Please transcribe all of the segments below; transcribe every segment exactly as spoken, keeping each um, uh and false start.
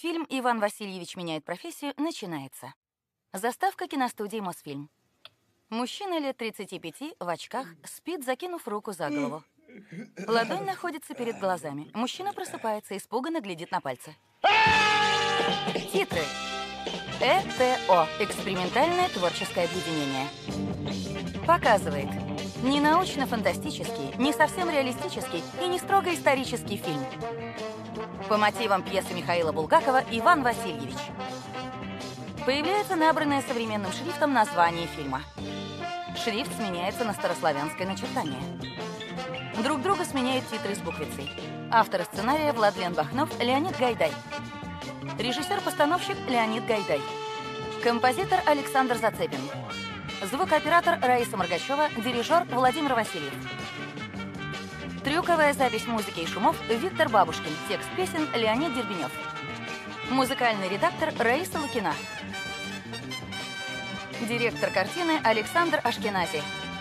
Фильм «Иван Васильевич меняет профессию» начинается. Заставка киностудии «Мосфильм». Мужчина лет тридцати пяти в очках спит, закинув руку за голову. Ладонь находится перед глазами. Мужчина просыпается, испуганно глядит на пальцы. Титры. ЭТО. Экспериментальное творческое объединение. Показывает не научно-фантастический, не совсем реалистический и не строго исторический фильм. По мотивам пьесы Михаила Булгакова «Иван Васильевич». Появляется набранное современным шрифтом название фильма. Шрифт сменяется на старославянское начертание. Друг друга сменяют титры с буквицей. Автор сценария Владлен Бахнов, Леонид Гайдай. Режиссер-постановщик Леонид Гайдай. Композитор Александр Зацепин. Звукооператор Раиса Моргачева, дирижер Владимир Васильев. Трюковая запись музыки и шумов Виктор Бабушкин. Текст песен Леонид Дербенев. Музыкальный редактор Раиса Лукина. Директор картины Александр Ашкенази.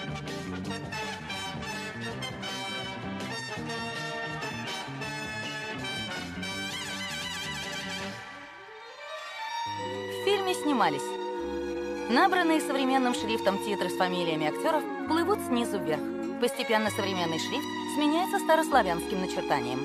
В фильме снимались. Набранные современным шрифтом титры с фамилиями актеров плывут снизу вверх. Постепенно современный шрифт сменяется старославянским начертанием.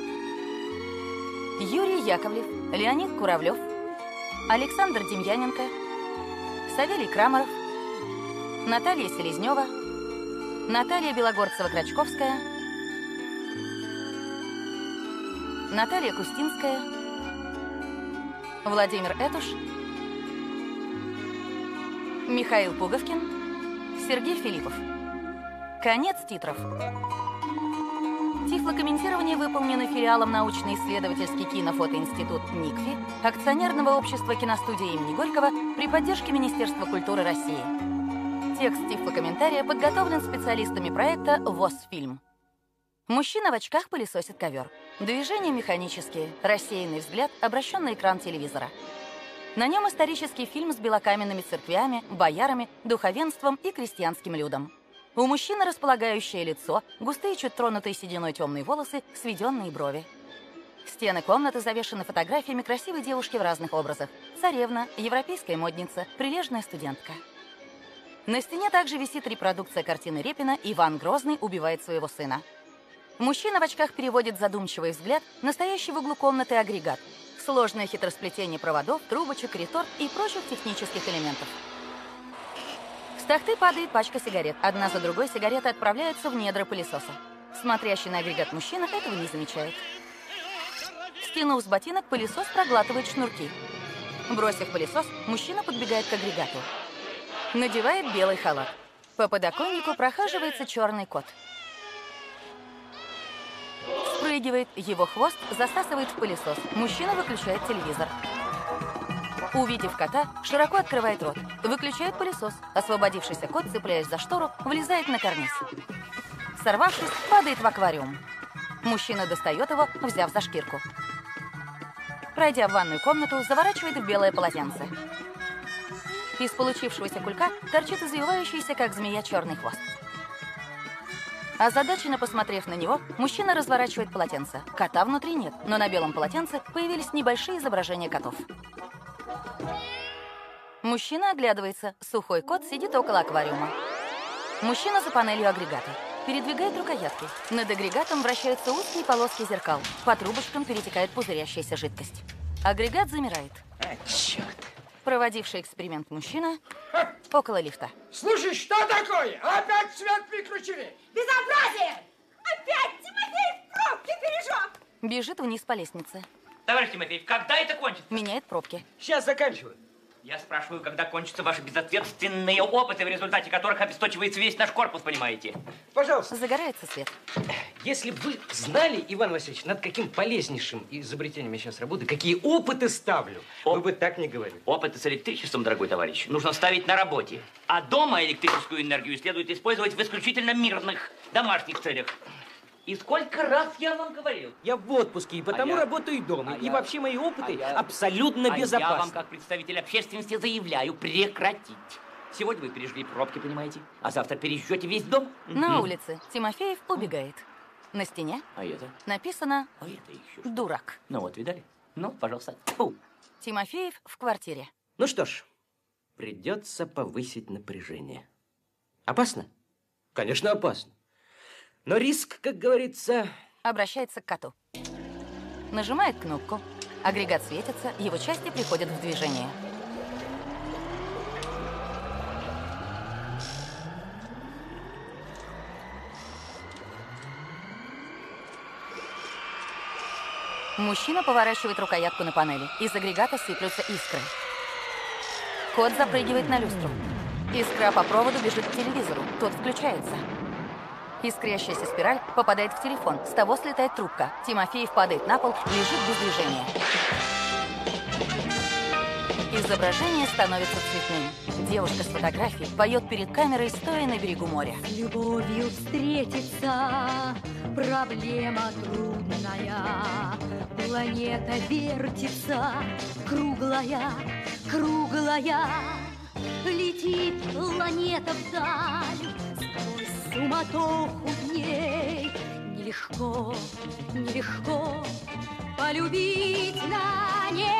Юрий Яковлев, Леонид Куравлев, Александр Демьяненко, Савелий Крамаров, Наталья Селезнева, Наталья Белогорцева-Крачковская, Наталья Кустинская, Владимир Этуш, Михаил Пуговкин, Сергей Филиппов. Конец титров. Тифлокомментирование выполнено филиалом научно-исследовательский кинофотоинститут НИКФИ, акционерного общества киностудии имени Горького при поддержке Министерства культуры России. Текст тифлокомментария подготовлен специалистами проекта ВОСФильм. Мужчина в очках пылесосит ковер. Движения механические, рассеянный взгляд обращен на экран телевизора. На нем исторический фильм с белокаменными церквями, боярами, духовенством и крестьянским людом. У мужчины располагающее лицо, густые, чуть тронутые сединой темные волосы, сведенные брови. Стены комнаты завешаны фотографиями красивой девушки в разных образах. Царевна, европейская модница, прилежная студентка. На стене также висит репродукция картины Репина «Иван Грозный убивает своего сына». Мужчина в очках переводит задумчивый взгляд на стоящий в углу комнаты агрегат. Сложное хитросплетение проводов, трубочек, реторт и прочих технических элементов. С тахты падает пачка сигарет. Одна за другой сигареты отправляются в недра пылесоса. Смотрящий на агрегат мужчина этого не замечает. Скинув с ботинок, пылесос проглатывает шнурки. Бросив пылесос, мужчина подбегает к агрегату. Надевает белый халат. По подоконнику прохаживается черный кот. Спрыгивает, его хвост засасывает в пылесос. Мужчина выключает телевизор. Увидев кота, широко открывает рот. Выключает пылесос. Освободившийся кот, цепляясь за штору, влезает на карниз. Сорвавшись, падает в аквариум. Мужчина достает его, взяв за шкирку. Пройдя в ванную комнату, заворачивает в белое полотенце. Из получившегося кулька торчит извивающийся, как змея, черный хвост. Озадаченно посмотрев на него, мужчина разворачивает полотенце. Кота внутри нет, но на белом полотенце появились небольшие изображения котов. Мужчина оглядывается. Сухой кот сидит около аквариума. Мужчина за панелью агрегата. Передвигает рукоятки. Над агрегатом вращаются узкие полоски зеркал. По трубочкам перетекает пузырящаяся жидкость. Агрегат замирает. А, черт. Проводивший эксперимент мужчина около лифта. Слушай, что такое? Опять свет выключили? Безобразие! Опять Тимофей в пробке пережег! Бежит вниз по лестнице. Товарищ Тимофеев, когда это кончится? Меняет пробки. Сейчас заканчиваю. Я спрашиваю, когда кончатся ваши безответственные опыты, в результате которых обесточивается весь наш корпус, понимаете? Пожалуйста. Загорается свет. Если бы вы знали, Иван Васильевич, над каким полезнейшим изобретением я сейчас работаю, какие опыты ставлю, Оп. вы бы так не говорили. Опыты с электричеством, дорогой товарищ, нужно ставить на работе. А дома электрическую энергию следует использовать в исключительно мирных, домашних целях. И сколько раз я вам говорил? Я в отпуске, и потому а я... работаю и дома. А и я... вообще мои опыты а я... абсолютно а безопасны. я вам, как представитель общественности, заявляю прекратить. Сегодня вы пережгли пробки, понимаете? А завтра пережжете весь дом. На Угу. улице Тимофеев убегает. На стене А это? написано А это еще что? «Дурак». Ну вот, видали? Ну, пожалуйста. Фу. Тимофеев в квартире. Ну что ж, придется повысить напряжение. Опасно? Конечно, опасно. Но риск, как говорится... Обращается к коту. Нажимает кнопку. Агрегат светится, его части приходят в движение. Мужчина поворачивает рукоятку на панели. Из агрегата сыплются искры. Кот запрыгивает на люстру. Искра по проводу бежит к телевизору. Тот включается. Искрящаяся спираль попадает в телефон. С того слетает трубка. Тимофеев падает на пол, лежит без движения. Изображение становится цветным. Девушка с фотографией поет перед камерой, стоя на берегу моря. С любовью встретиться проблема трудная. Планета вертится, круглая, круглая. Летит планета вдаль, сквозь суматоху дней. Нелегко, нелегко полюбить на ней.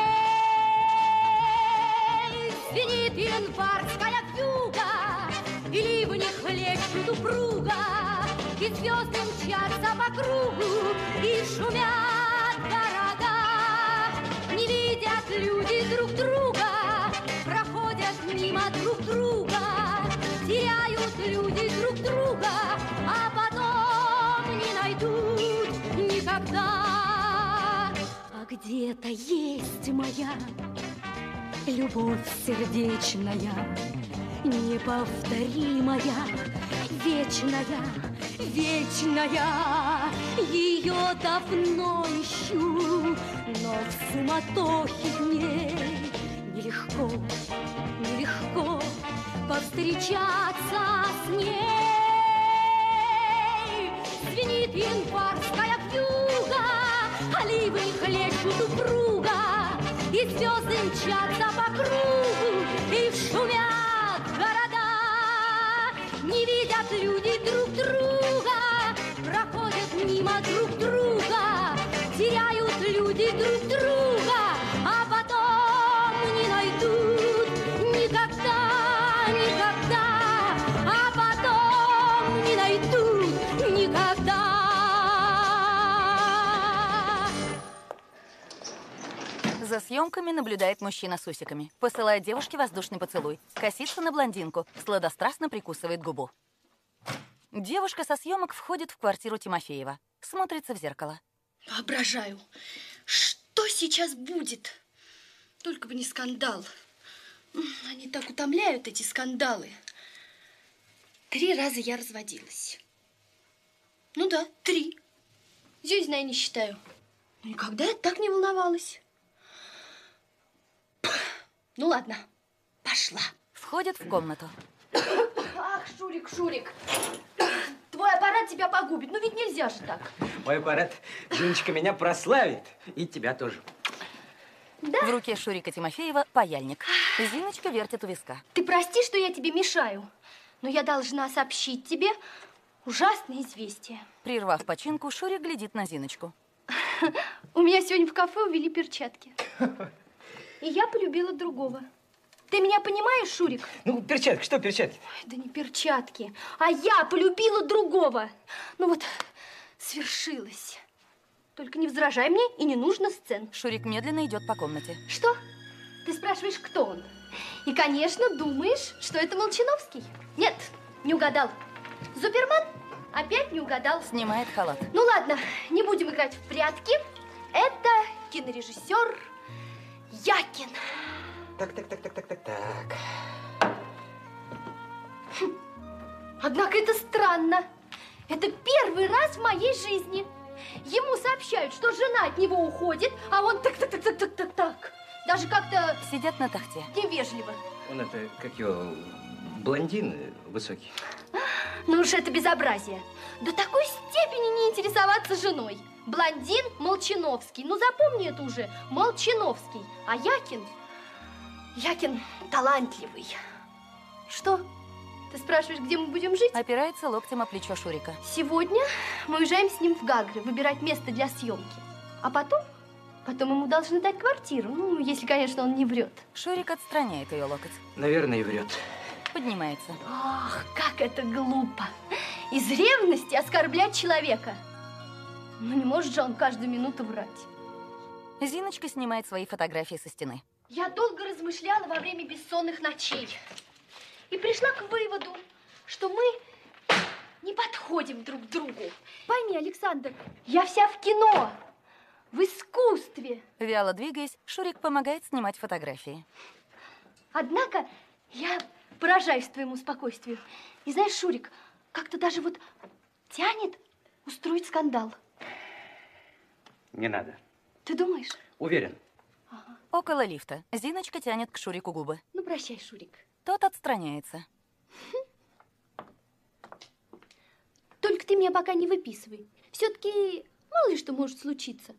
Звенит январская вьюга, и ливни хлещут упруга, и звезды мчатся по кругу, и шумят города. Не видят люди друг друга, проходят мимо друг друга, теряют люди друг друга, а потом не найдут никогда. А где-то есть моя любовь сердечная, неповторимая, вечная, вечная. Ее давно ищу, но в суматохе дней нелегко, нелегко повстречаться с ней. Звенит январская вьюга, а ливни хлещут упруга, и звезды мчатся по кругу, и шумят города. Не видят люди друг друга, проходят мимо друг друга, теряют люди друг друга, а потом не найдут никогда, никогда, а потом не найдут никогда. За съемками наблюдает мужчина с усиками. Посылает девушке воздушный поцелуй. Косится на блондинку. Сладострастно прикусывает губу. Девушка со съемок входит в квартиру Тимофеева. Смотрится в зеркало. Воображаю, что сейчас будет. Только бы не скандал. Они так утомляют, эти скандалы. Три раза я разводилась. Ну да, три. Здесь, знаю, не считаю. Никогда я так не волновалась. Ну ладно, пошла. Входит в комнату. Ах, Шурик, Шурик, твой аппарат тебя погубит. Ну ведь нельзя же так. Мой аппарат, Зиночка, меня прославит. И тебя тоже. Да? В руке Шурика Тимофеева паяльник. Зиночка вертит у виска. Ты прости, что я тебе мешаю, но я должна сообщить тебе ужасное известие. Прервав починку, Шурик глядит на Зиночку. У меня сегодня в кафе увели перчатки. И я полюбила другого. Ты меня понимаешь, Шурик? Ну, перчатки, что перчатки? Ой, да не перчатки, а я полюбила другого. Ну вот, свершилось. Только не возражай мне, и не нужно сцен. Шурик медленно идет по комнате. Что? Ты спрашиваешь, кто он? И, конечно, думаешь, что это Молчановский. Нет, не угадал. Супермен? Опять не угадал. Снимает халат. Ну ладно, не будем играть в прятки. Это кинорежиссер Якин. Так, так, так, так, так, так, так. Хм. Однако это странно. Это первый раз в моей жизни. Ему сообщают, что жена от него уходит, а он так-так-так-так-так-так. Даже как-то... Сидят на тахте. Невежливо. Он это, как его, блондин высокий. Ну уж это безобразие. До такой степени не интересоваться женой. Блондин Молчановский. Ну запомни это уже. Молчановский. А Якин... Якин талантливый. Что? Ты спрашиваешь, где мы будем жить? Опирается локтем о плечо Шурика. Сегодня мы уезжаем с ним в Гагры выбирать место для съемки. А потом, Потом ему должны дать квартиру. Ну, если, конечно, он не врет. Шурик отстраняет ее локоть. Наверное, и врет. Поднимается. Ах, как это глупо. Из ревности оскорблять человека. Ну, не может же он каждую минуту врать. Зиночка снимает свои фотографии со стены. Я долго размышляла во время бессонных ночей. И пришла к выводу, что мы не подходим друг к другу. Пойми, Александр, я вся в кино, в искусстве. Вяло двигаясь, Шурик помогает снимать фотографии. Однако я поражаюсь твоему спокойствию. И знаешь, Шурик, как-то даже вот тянет устроить скандал. Не надо. Ты думаешь? Уверен. Ага. Около лифта. Зиночка тянет к Шурику губы. Ну, прощай, Шурик. Тот отстраняется. Только ты меня пока не выписывай. Все-таки мало ли что может случиться.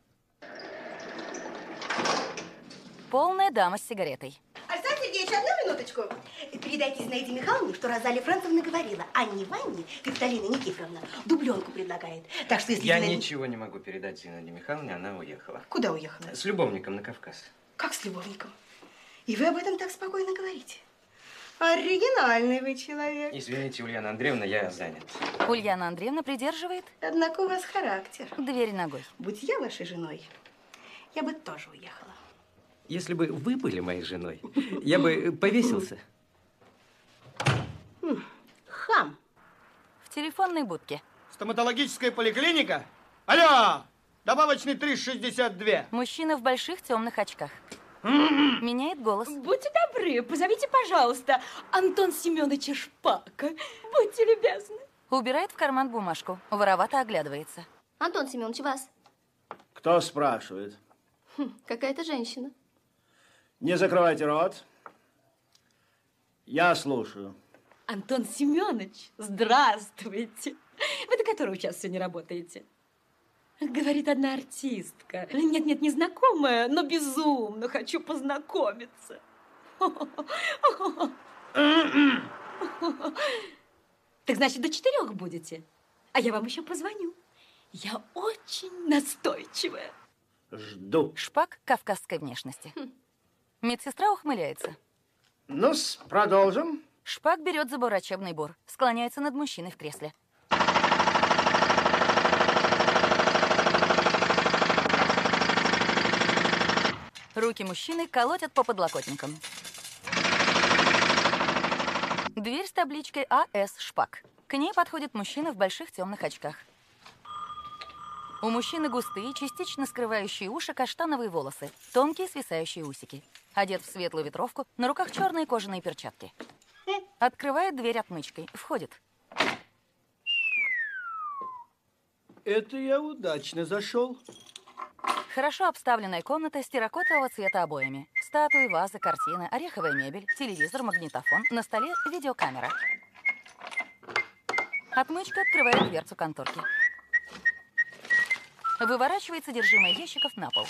Полная дама с сигаретой. Александр Сергеевич, одну минуточку. Передайте Зинаиде Михайловне, что Розалия Францевна говорила. Анне Ванне Капиталина Никифоровна дубленку предлагает. Так что если Я Зинаида... ничего не могу передать Зинаиде Михайловне, она уехала. Куда уехала? С любовником на Кавказ. Как с любовником? И вы об этом так спокойно говорите. Оригинальный вы человек. Извините, Ульяна Андреевна, я занят. Ульяна Андреевна придерживает Однако у вас характер. дверь ногой. Будь я вашей женой, я бы тоже уехала. Если бы вы были моей женой, я бы повесился. Хам. В телефонной будке. Стоматологическая поликлиника? Алло! Добавочный триста шестьдесят два. Мужчина в больших темных очках. Меняет голос. Будьте добры, позовите, пожалуйста, Антон Семеновича Шпака. Будьте любезны. Убирает в карман бумажку. Воровато оглядывается. Антон Семенович, вас? Кто спрашивает? Хм, какая-то женщина. Не закрывайте рот. Я слушаю. Антон Семенович, здравствуйте. Вы до которого часа сегодня работаете? Говорит одна артистка. Нет-нет, не знакомая, но безумно хочу познакомиться. Так значит, до четырех будете? А я вам еще позвоню. Я очень настойчивая. Жду. Шпак кавказской внешности. Медсестра ухмыляется. Ну-с, продолжим. Шпак берет за врачебный бор. Склоняется над мужчиной в кресле. Руки мужчины колотят по подлокотникам. Дверь с табличкой А С Шпак. К ней подходит мужчина в больших темных очках. У мужчины густые, частично скрывающие уши, каштановые волосы, тонкие свисающие усики. Одет в светлую ветровку, на руках черные кожаные перчатки. Открывает дверь отмычкой. Входит. Это я удачно зашел. Хорошо обставленная комната с терракотового цвета обоями. Статуи, вазы, картины, ореховая мебель, телевизор, магнитофон. На столе видеокамера. Отмычка открывает дверцу конторки. Выворачивает содержимое ящиков на пол.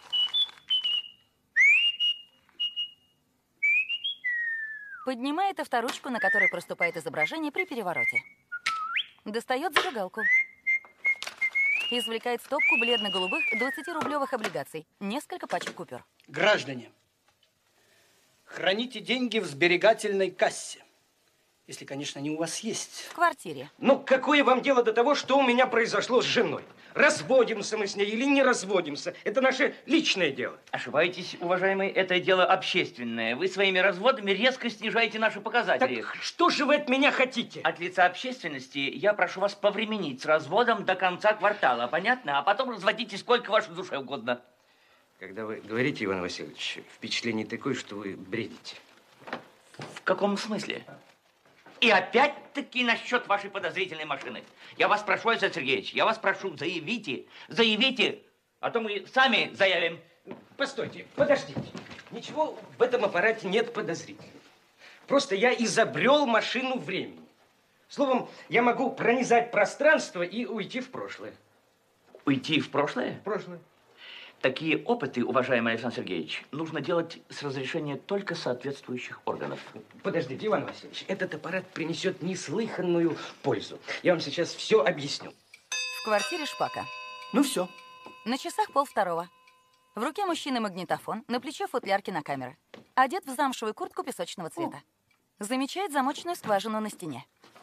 Поднимает авторучку, на которой проступает изображение при перевороте. Достает зажигалку. Извлекает стопку бледно-голубых двадцатирублевых облигаций. Несколько пачек купюр. Граждане, храните деньги в сберегательной кассе. Если, конечно, они у вас есть. В квартире. Ну, какое вам дело до того, что у меня произошло с женой? Разводимся мы с ней или не разводимся? Это наше личное дело. Ошибаетесь, уважаемый, это дело общественное. Вы своими разводами резко снижаете наши показатели. Так что же вы от меня хотите? От лица общественности я прошу вас повременить с разводом до конца квартала, понятно? А потом разводите сколько вашей душе угодно. Когда вы говорите, Иван Васильевич, впечатление такое, что вы бредите. В каком смысле? И опять-таки насчет вашей подозрительной машины. Я вас прошу, Александр Сергеевич, я вас прошу, заявите, заявите, а то мы сами заявим. Постойте, подождите. Ничего в этом аппарате нет подозрительного. Просто я изобрел машину времени. Словом, я могу пронизать пространство и уйти в прошлое. Уйти в прошлое? В прошлое. Такие опыты, уважаемый Александр Сергеевич, нужно делать с разрешения только соответствующих органов. Подождите, Иван Васильевич, этот аппарат принесет неслыханную пользу. Я вам сейчас все объясню. В квартире Шпака. Ну все. На часах полвторого. В руке мужчины магнитофон, на плече футляр кинокамеры. Одет в замшевую куртку песочного цвета. Замечает замочную скважину на стене.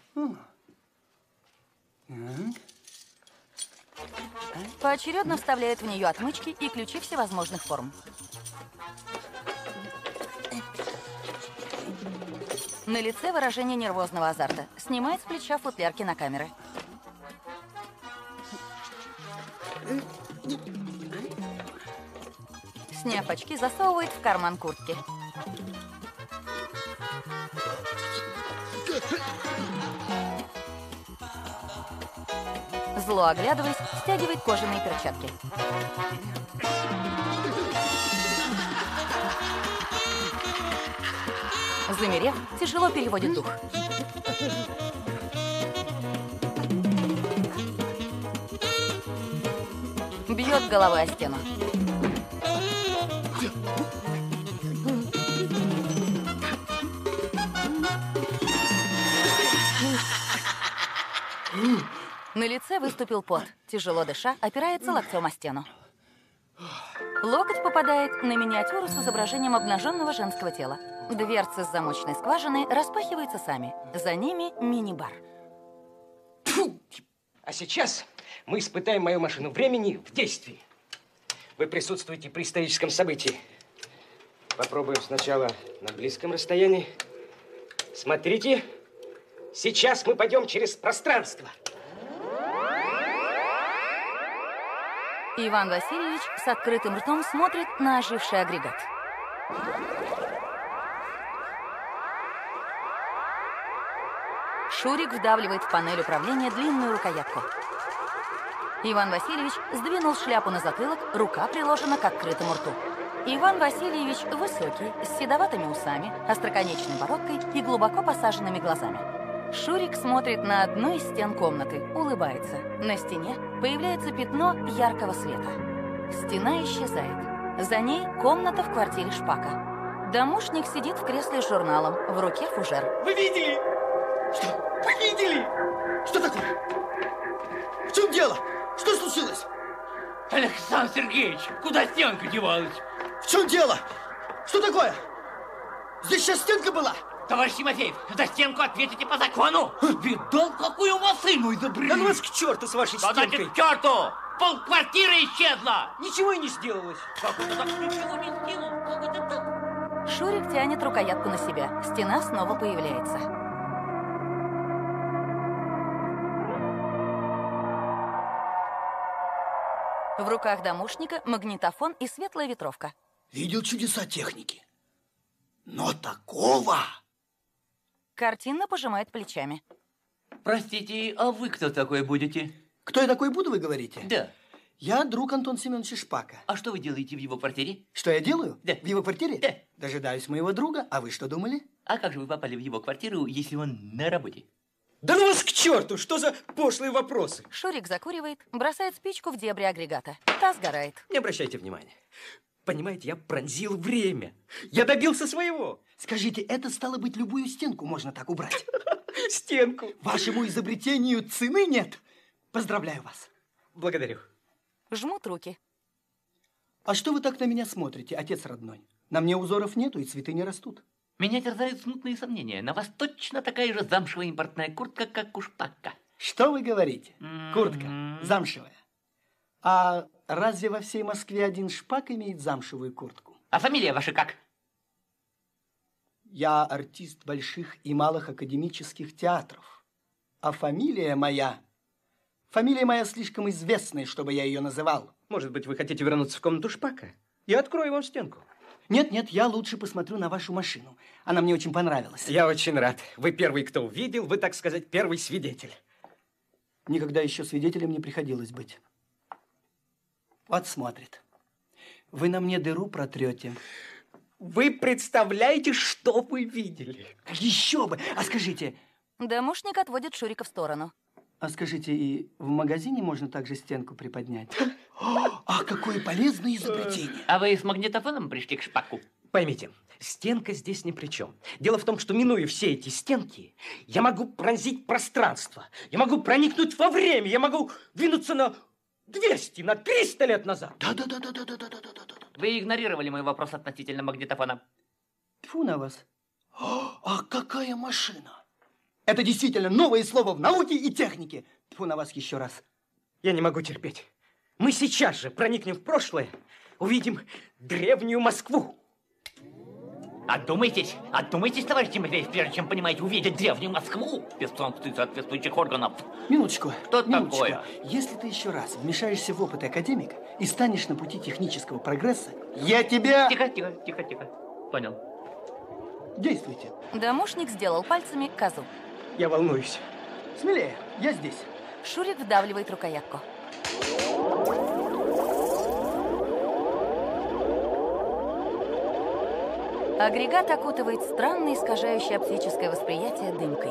Поочередно вставляет в нее отмычки и ключи всевозможных форм. На лице выражение нервозного азарта. Снимает с плеча футляр кинокамеры. Сняв очки, засовывает в карман куртки. Зло оглядываясь, стягивает кожаные перчатки. Замерев, тяжело переводит дух. Бьет головой о стену. На лице выступил пот. Тяжело дыша, опирается локтем о стену. Локоть попадает на миниатюру с изображением обнаженного женского тела. Дверцы с замочной скважины распахиваются сами. За ними мини-бар. А сейчас мы испытаем мою машину времени в действии. Вы присутствуете при историческом событии. Попробуем сначала на близком расстоянии. Смотрите, сейчас мы пойдем через пространство. Иван Васильевич с открытым ртом смотрит на оживший агрегат. Шурик вдавливает в панель управления длинную рукоятку. Иван Васильевич сдвинул шляпу на затылок, рука приложена к открытому рту. Иван Васильевич высокий, с седоватыми усами, остроконечной бородкой и глубоко посаженными глазами. Шурик смотрит на одну из стен комнаты, улыбается. На стене появляется пятно яркого света. Стена исчезает. За ней комната в квартире Шпака. Домушник сидит в кресле с журналом, в руке фужер. Вы видели? Что? Вы видели? Что такое? В чем дело? Что случилось? Александр Сергеевич, куда стенка девалась? В чем дело? Что такое? Здесь сейчас стенка была? Товарищ Тимофеев, за стенку ответите по закону. Видал, какую машину изобрели? Да ну вас к черту с вашей Что стенкой. значит к черту? Полквартиры исчезла. Ничего и не сделалось. Как это так? Ничего не сделал? Как это так? Шурик тянет рукоятку на себя. Стена снова появляется. В руках домушника магнитофон и светлая ветровка. Видел чудеса техники. Но такого... Картинно пожимает плечами. Простите, а вы кто такой будете? Кто я такой буду, вы говорите? Да. Я друг Антона Семеновича Шпака. А что вы делаете в его квартире? Что я делаю? Да. В его квартире? Да. Дожидаюсь моего друга. А вы что думали? А как же вы попали в его квартиру, если он на работе? Да ну вас к черту! Что за пошлые вопросы? Шурик закуривает, бросает спичку в дебри агрегата. Та сгорает. Не обращайте внимания. Понимаете, я пронзил время. Я добился своего. Скажите, это стало быть, любую стенку можно так убрать? Стенку. Вашему изобретению цены нет. Поздравляю вас. Благодарю. Жмут руки. А что вы так на меня смотрите, отец родной? На мне узоров нету и цветы не растут. Меня терзают смутные сомнения. На вас точно такая же замшевая импортная куртка, как у Шпака. Что вы говорите? Куртка замшевая. А разве во всей Москве один Шпак имеет замшевую куртку? А фамилия ваша как? Я артист больших и малых академических театров. А фамилия моя... Фамилия моя слишком известная, чтобы я ее называл. Может быть, вы хотите вернуться в комнату Шпака? Я открою вам стенку. Нет, нет, я лучше посмотрю на вашу машину. Она мне очень понравилась. Я очень рад. Вы первый, кто увидел, вы, так сказать, первый свидетель. Никогда еще свидетелем не приходилось быть. Вот смотрит. Вы на мне дыру протрете. Вы представляете, что вы видели? Еще бы! А скажите... Домушник отводит Шурика в сторону. А скажите, и в магазине можно также стенку приподнять? Ах, какое полезное изобретение! А вы с магнитофоном пришли к Шпаку? Поймите, стенка здесь ни при чем. Дело в том, что, минуя все эти стенки, я могу пронзить пространство. Я могу проникнуть во время. Я могу двинуться на двести, на триста лет назад. Да-да-да-да-да-да-да-да-да. Вы игнорировали мой вопрос относительно магнитофона. Тьфу на вас. О, а какая машина? Это действительно новое слово в науке и технике. Тьфу на вас еще раз. Я не могу терпеть. Мы сейчас же проникнем в прошлое, увидим древнюю Москву. Отдумайтесь, отдумайтесь, товарищ Тимофеев, прежде чем, понимаете, увидеть древнюю Москву без санкций соответствующих органов. Минуточку. Что минуточку. такое? Если ты еще раз вмешаешься в опыты академика и станешь на пути технического прогресса, я тебя... Тихо, тихо, тихо, тихо. Понял. Действуйте. Домушник сделал пальцами козу. Я волнуюсь. Смелее, я здесь. Шурик вдавливает рукоятку. Агрегат окутывает странное искажающее оптическое восприятие дымкой.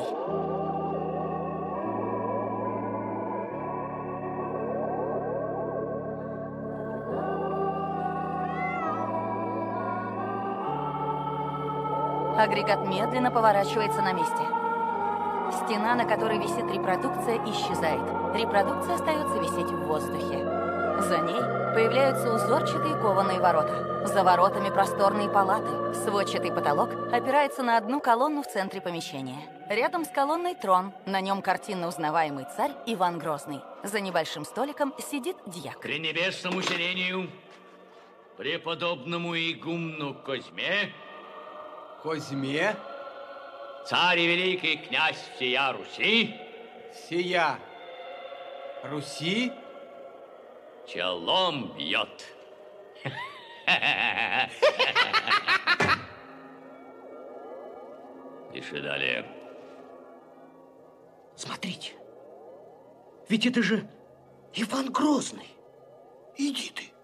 Агрегат медленно поворачивается на месте. Стена, на которой висит репродукция, исчезает. Репродукция остается висеть в воздухе. За ней появляются узорчатые кованые ворота. За воротами просторные палаты. Сводчатый потолок опирается на одну колонну в центре помещения. Рядом с колонной трон. На нем картинно узнаваемый царь Иван Грозный. За небольшим столиком сидит дьяк. При небесном усилению, преподобному игумну Козьме, Козьме, царь и великий князь всея Руси, сия Руси, челом бьет. Пиши далее. Смотрите, ведь это же Иван Грозный. Иди ты.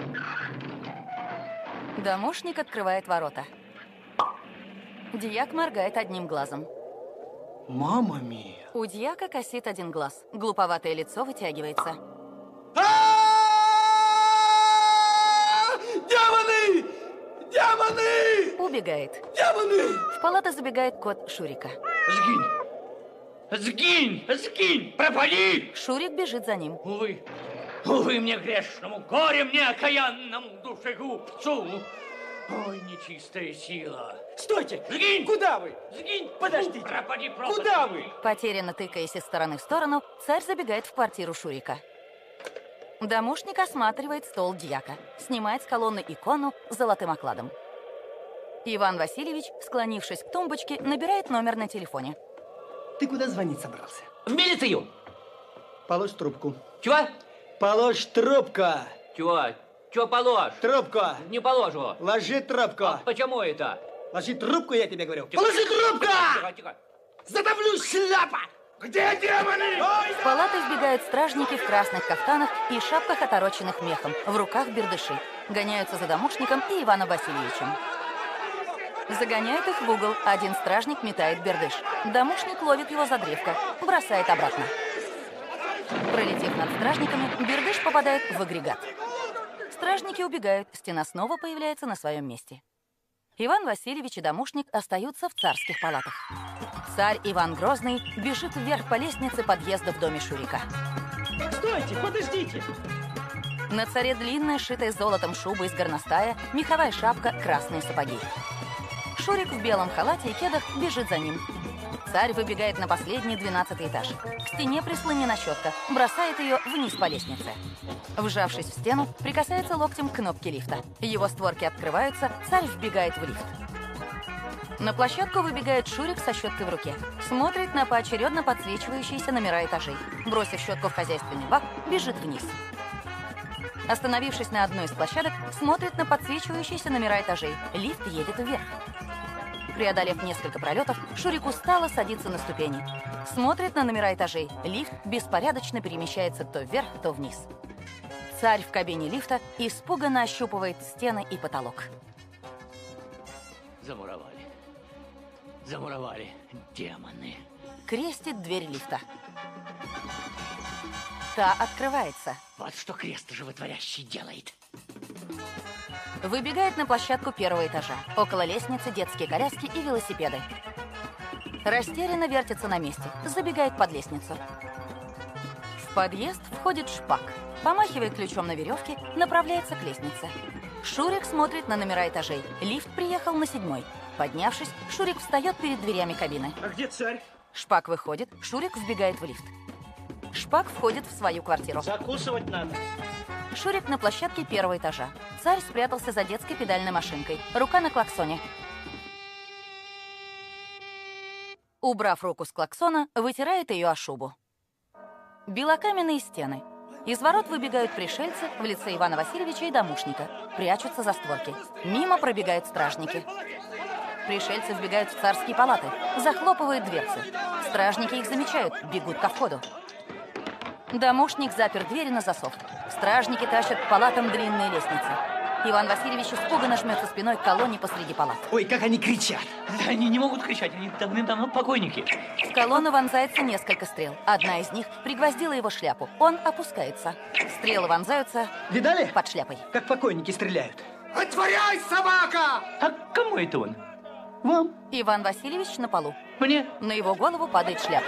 Домушник открывает ворота. Дьяк моргает одним глазом. Мамма мия. У дьяка косит один глаз. Глуповатое лицо вытягивается. Демоны! Демоны! Убегает. Демоны! В палату забегает кот Шурика. Сгинь! Сгинь! Сгинь! Пропади! Шурик бежит за ним. Увы, увы мне грешному, горе мне окаянному душегубцу! Ой, нечистая сила! Стойте! Сгинь! Куда вы? Сгинь! Подождите! Пропади просто! Куда вы? Потерянно тыкаясь из стороны в сторону, царь забегает в квартиру Шурика. Домушник осматривает стол дьяка, снимает с колонны икону с золотым окладом. Иван Васильевич, склонившись к тумбочке, набирает номер на телефоне. Ты куда звонить собрался? В милицию! Положь трубку. Чего? Положь трубку. Чего? Чего положь? Трубку. Не положу. Ложи трубку. А почему это? Ложи трубку, я тебе говорю. Тихо. Положи трубку! Тихо, тихо. Задавлю, шляпа! Где демоны? В палату вбегают стражники в красных кафтанах и шапках, отороченных мехом. В руках бердыши. Гоняются за домушником и Иваном Васильевичем. Загоняет их в угол. Один стражник метает бердыш. Домушник ловит его за древко. Бросает обратно. Пролетев над стражниками, бердыш попадает в агрегат. Стражники убегают. Стена снова появляется на своем месте. Иван Васильевич и домушник остаются в царских палатах. Царь Иван Грозный бежит вверх по лестнице подъезда в доме Шурика. Стойте, подождите! На царе длинная, шитая золотом шуба из горностая, меховая шапка, красные сапоги. Шурик в белом халате и кедах бежит за ним. Царь выбегает на последний двенадцатый этаж. К стене прислонена щетка, бросает ее вниз по лестнице. Вжавшись в стену, прикасается локтем к кнопке лифта. Его створки открываются, царь вбегает в лифт. На площадку выбегает Шурик со щеткой в руке. Смотрит на поочередно подсвечивающиеся номера этажей. Бросив щетку в хозяйственный бак, бежит вниз. Остановившись на одной из площадок, смотрит на подсвечивающиеся номера этажей. Лифт едет вверх. Преодолев несколько пролетов, Шурик устало садится на ступени. Смотрит на номера этажей. Лифт беспорядочно перемещается то вверх, то вниз. Царь в кабине лифта испуганно ощупывает стены и потолок. Замуровали. Замуровали. Демоны. Крестит дверь лифта. Та открывается. Вот что крест животворящий делает. Выбегает на площадку первого этажа. Около лестницы детские коляски и велосипеды. Растерянно вертится на месте. Забегает под лестницу. В подъезд входит Шпак. помахивая ключом на веревке, направляется к лестнице. Шурик смотрит на номера этажей. Лифт приехал на седьмой. Поднявшись, Шурик встает перед дверями кабины. А где царь? Шпак выходит, Шурик вбегает в лифт. Шпак входит в свою квартиру. Закусывать надо. Шурик на площадке первого этажа. Царь спрятался за детской педальной машинкой. Рука на клаксоне. Убрав руку с клаксона, вытирает ее о шубу. Белокаменные стены. Из ворот выбегают пришельцы в лице Ивана Васильевича и домушника. Прячутся за створки. Мимо пробегают стражники. Пришельцы вбегают в царские палаты. Захлопывают дверцы. Стражники их замечают, бегут ко входу. Домушник запер двери на засов. Стражники тащат к палатам длинные лестницы. Иван Васильевич испуганно жмется спиной к колонне посреди палат. Ой, как они кричат! Они не могут кричать, они давным-давно покойники. В колонну вонзается несколько стрел. Одна из них пригвоздила его шляпу. Он опускается. Стрелы вонзаются... Видали? Под шляпой. Как покойники стреляют. Отворяй, собака! А кому это он? Вам? Иван Васильевич на полу. Мне? На его голову падает шляпа.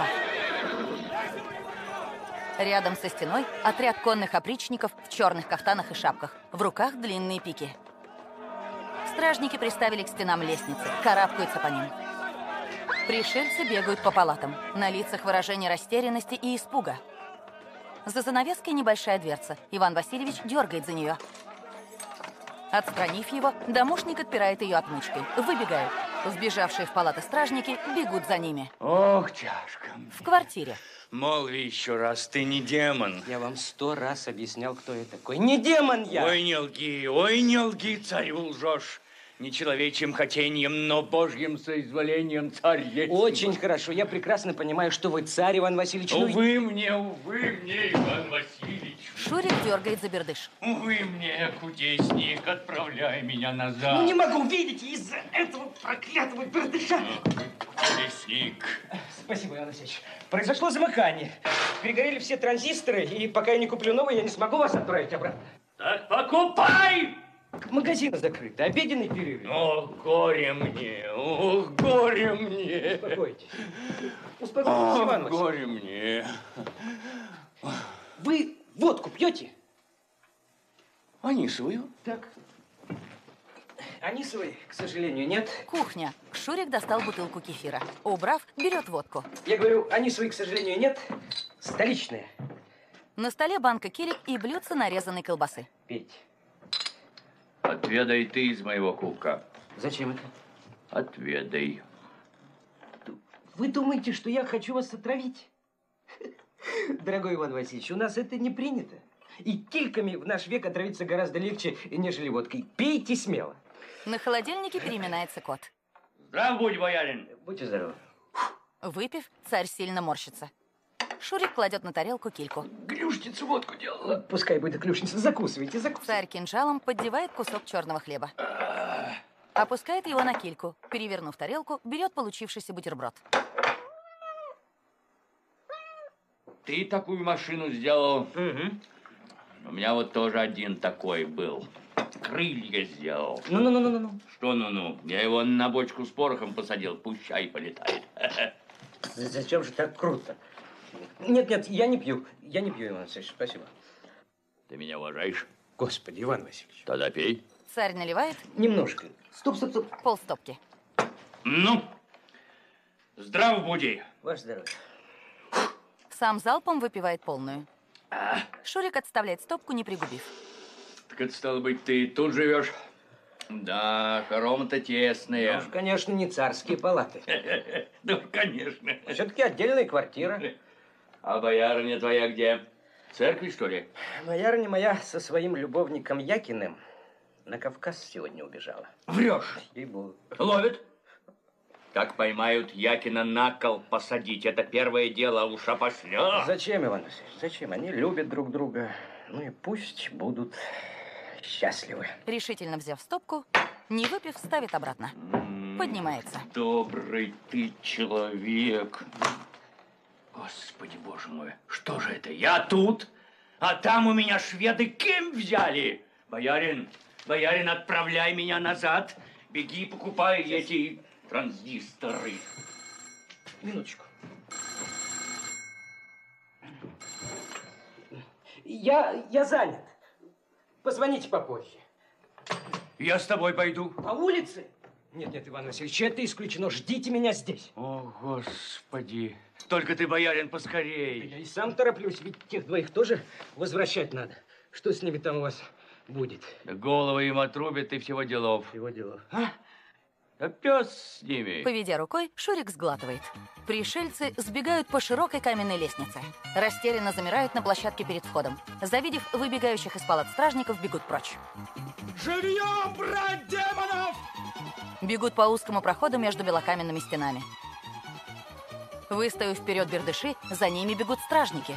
Рядом со стеной отряд конных опричников в черных кафтанах и шапках. В руках длинные пики. Стражники приставили к стенам лестницы, карабкаются по ним. Пришельцы бегают по палатам. На лицах выражение растерянности и испуга. За занавеской небольшая дверца. Иван Васильевич дергает за нее. Отстранив его, домушник отпирает ее отмычкой. Выбегают. Вбежавшие в палаты стражники бегут за ними. Ох, тяжко. В квартире. Молви еще раз, ты не демон. Я вам сто раз объяснял, кто я такой. Не демон я! Ой, не лги, ой, не лги, царю лжешь. Не человечьим хотением, но божьим соизволением царь есть. Очень хорошо. Я прекрасно понимаю, что вы царь, Иван Васильевич. Ну... Увы мне, увы мне, Иван Васильевич. Шурик дергает за бердыш. Увы мне, кудесник, отправляй меня назад. Ну не могу видеть из-за этого проклятого бердыша. Кудесник. Спасибо, Иван Васильевич. Произошло замыкание. Перегорели все транзисторы, и пока я не куплю новый, я не смогу вас отправить обратно. Так покупай! Магазин закрыт, обеденный перерыв. Ох, горе мне, ох, горе мне. Успокойтесь. Успокойтесь, Иван Васильевич. Горе мне. Вы водку пьете? Анисовую? Так. Анисовой, к сожалению, нет. Кухня. Шурик достал бутылку кефира. Убрав, берет водку. Я говорю, анисовой, к сожалению, нет. Столичная. На столе банка килик и блюдце нарезанной колбасы. Пейте. Отведай ты из моего кубка. Зачем это? Отведай. Вы думаете, что я хочу вас отравить? Дорогой Иван Васильевич, у нас это не принято. И кильками в наш век отравиться гораздо легче, нежели водкой. Пейте смело. На холодильнике переминается кот. Здрав будь, боярин. Будьте здоровы. Выпив, царь сильно морщится. Шурик кладет на тарелку кильку. Клюшницу водку делала. Пускай будет клюшница. Закусывайте, закусывайте. Царь кинжалом поддевает кусок черного хлеба. Опускает его на кильку. Перевернув тарелку, берет получившийся бутерброд. Ты такую машину сделал? Угу. У меня вот тоже один такой был. Крылья сделал. Ну-ну-ну-ну-ну. Что ну-ну? Я его на бочку с порохом посадил, пущай полетает. Зачем же так круто? Нет-нет, я не пью. Я не пью, Иван Васильевич, спасибо. Ты меня уважаешь? Господи, Иван Васильевич. Тогда пей. Царь наливает. Немножко. Стоп, стоп, стоп. Полстопки. Ну, здрав буди. Ваше здоровье. Сам залпом выпивает полную. Шурик отставляет стопку, не пригубив. Так это, стало быть, ты тут живешь? Да, хоромы-то тесные. Ну уж, конечно, не царские палаты. Да, конечно. Все-таки отдельная квартира. А боярыня твоя где? В церкви, что ли? Боярыня моя со своим любовником Якиным на Кавказ сегодня убежала. Врешь. Ей-богу. Ловят. Как поймают Якина на кол посадить, это первое дело, уж опошлё. Зачем, Иван Васильевич, зачем? Они любят друг друга. Ну и пусть будут счастливы. Решительно взяв стопку, не выпив, ставит обратно. Поднимается. Добрый ты человек. Господи, боже мой, что же это? Я тут, а там у меня шведы кем взяли? Боярин, боярин, отправляй меня назад. Беги, покупай эти транзисторы. Минуточку. Я, я занят. Позвоните попозже. Я с тобой пойду. По улице? Нет, нет, Иван Васильевич, это исключено. Ждите меня здесь. О, Господи. Только ты, боярин, поскорей. Я и сам тороплюсь, ведь тех двоих тоже возвращать надо. Что с ними там у вас будет? Головы им отрубят и всего делов. Всего делов. А? А пес с ними. Поведя рукой, Шурик сглатывает. Пришельцы сбегают по широкой каменной лестнице. Растерянно замирают на площадке перед входом. Завидев выбегающих из палат стражников, бегут прочь. Живьем, брать демонов! Бегут по узкому проходу между белокаменными стенами. Выставив вперед бердыши, за ними бегут стражники.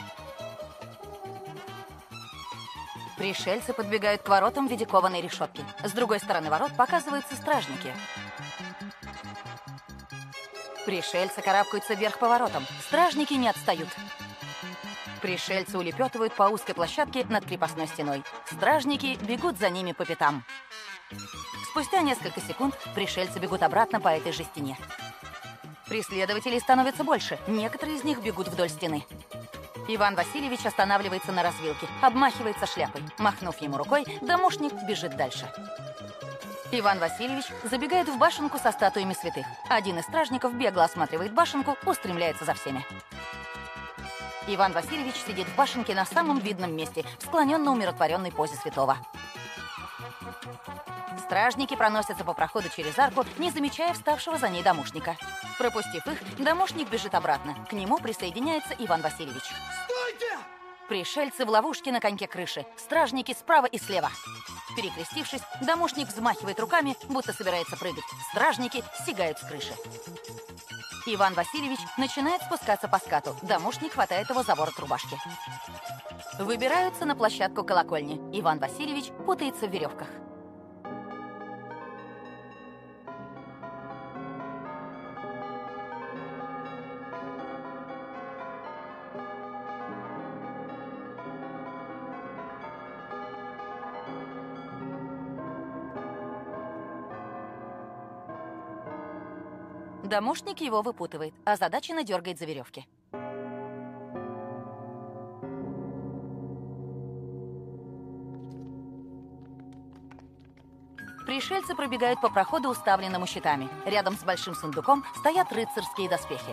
Пришельцы подбегают к воротам в виде кованой решетки. С другой стороны ворот показываются стражники. Пришельцы карабкаются вверх по воротам. Стражники не отстают. Пришельцы улепетывают по узкой площадке над крепостной стеной. Стражники бегут за ними по пятам. Спустя несколько секунд пришельцы бегут обратно по этой же стене. Преследователей становится больше. Некоторые из них бегут вдоль стены. Иван Васильевич останавливается на развилке, обмахивается шляпой. Махнув ему рукой, домушник бежит дальше. Иван Васильевич забегает в башенку со статуями святых. Один из стражников бегло осматривает башенку, устремляется за всеми. Иван Васильевич сидит в башенке на самом видном месте, в склоненно умиротворенной позе святого. Стражники проносятся по проходу через арку, не замечая вставшего за ней домушника. Пропустив их, домушник бежит обратно. К нему присоединяется Иван Васильевич. Стойте! Пришельцы в ловушке на коньке крыши. Стражники справа и слева. Перекрестившись, домушник взмахивает руками, будто собирается прыгать. Стражники сигают с крыши. Иван Васильевич начинает спускаться по скату. Домушник хватает его за ворот рубашки. Выбираются на площадку колокольни. Иван Васильевич путается в веревках. Домушник его выпутывает, а озадаченно дергает за веревки. Пришельцы пробегают по проходу, уставленному щитами. Рядом с большим сундуком стоят рыцарские доспехи.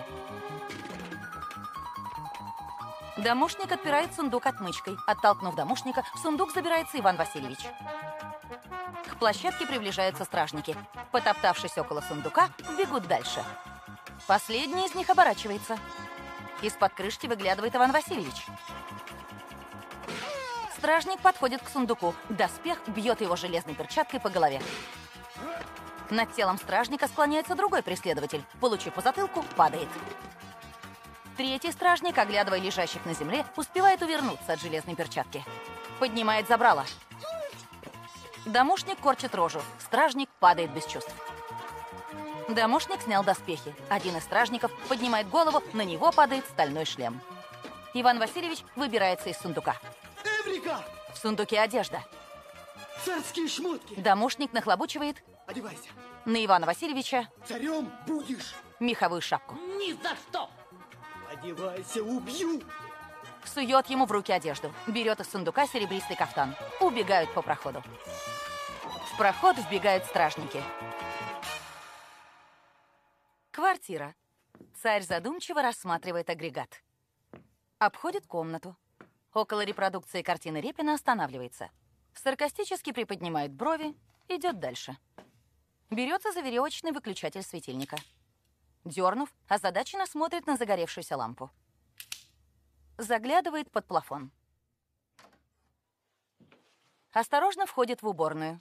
Домушник отпирает сундук отмычкой. Оттолкнув домушника, в сундук забирается Иван Васильевич. К площадке приближаются стражники. Потоптавшись около сундука, бегут дальше. Последний из них оборачивается. Из-под крышки выглядывает Иван Васильевич. Стражник подходит к сундуку. Доспех бьет его железной перчаткой по голове. Над телом стражника склоняется другой преследователь. Получив по затылку, падает. Третий стражник, оглядывая лежащих на земле, успевает увернуться от железной перчатки. Поднимает забрало. Домушник корчит рожу. Стражник падает без чувств. Домушник снял доспехи. Один из стражников поднимает голову, на него падает стальной шлем. Иван Васильевич выбирается из сундука. Эврика! В сундуке одежда. Царские шмотки! Домушник нахлобучивает Одевайся. на Ивана Васильевича Царем будешь. меховую шапку. Ни за что! Одевайся, убью! Сует ему в руки одежду. Берет из сундука серебристый кафтан. Убегают по проходу. В проход вбегают стражники. Квартира. Царь задумчиво рассматривает агрегат. Обходит комнату. Около репродукции картины Репина останавливается. Саркастически приподнимает брови, идет дальше. Берется за веревочный выключатель светильника. Дернув, озадаченно смотрит на загоревшуюся лампу. Заглядывает под плафон. Осторожно входит в уборную.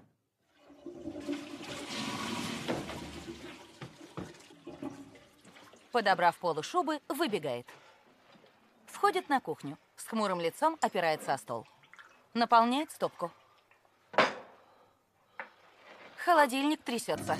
Подобрав полу шубы, выбегает. Входит на кухню. С хмурым лицом опирается о стол. Наполняет стопку. Холодильник трясется.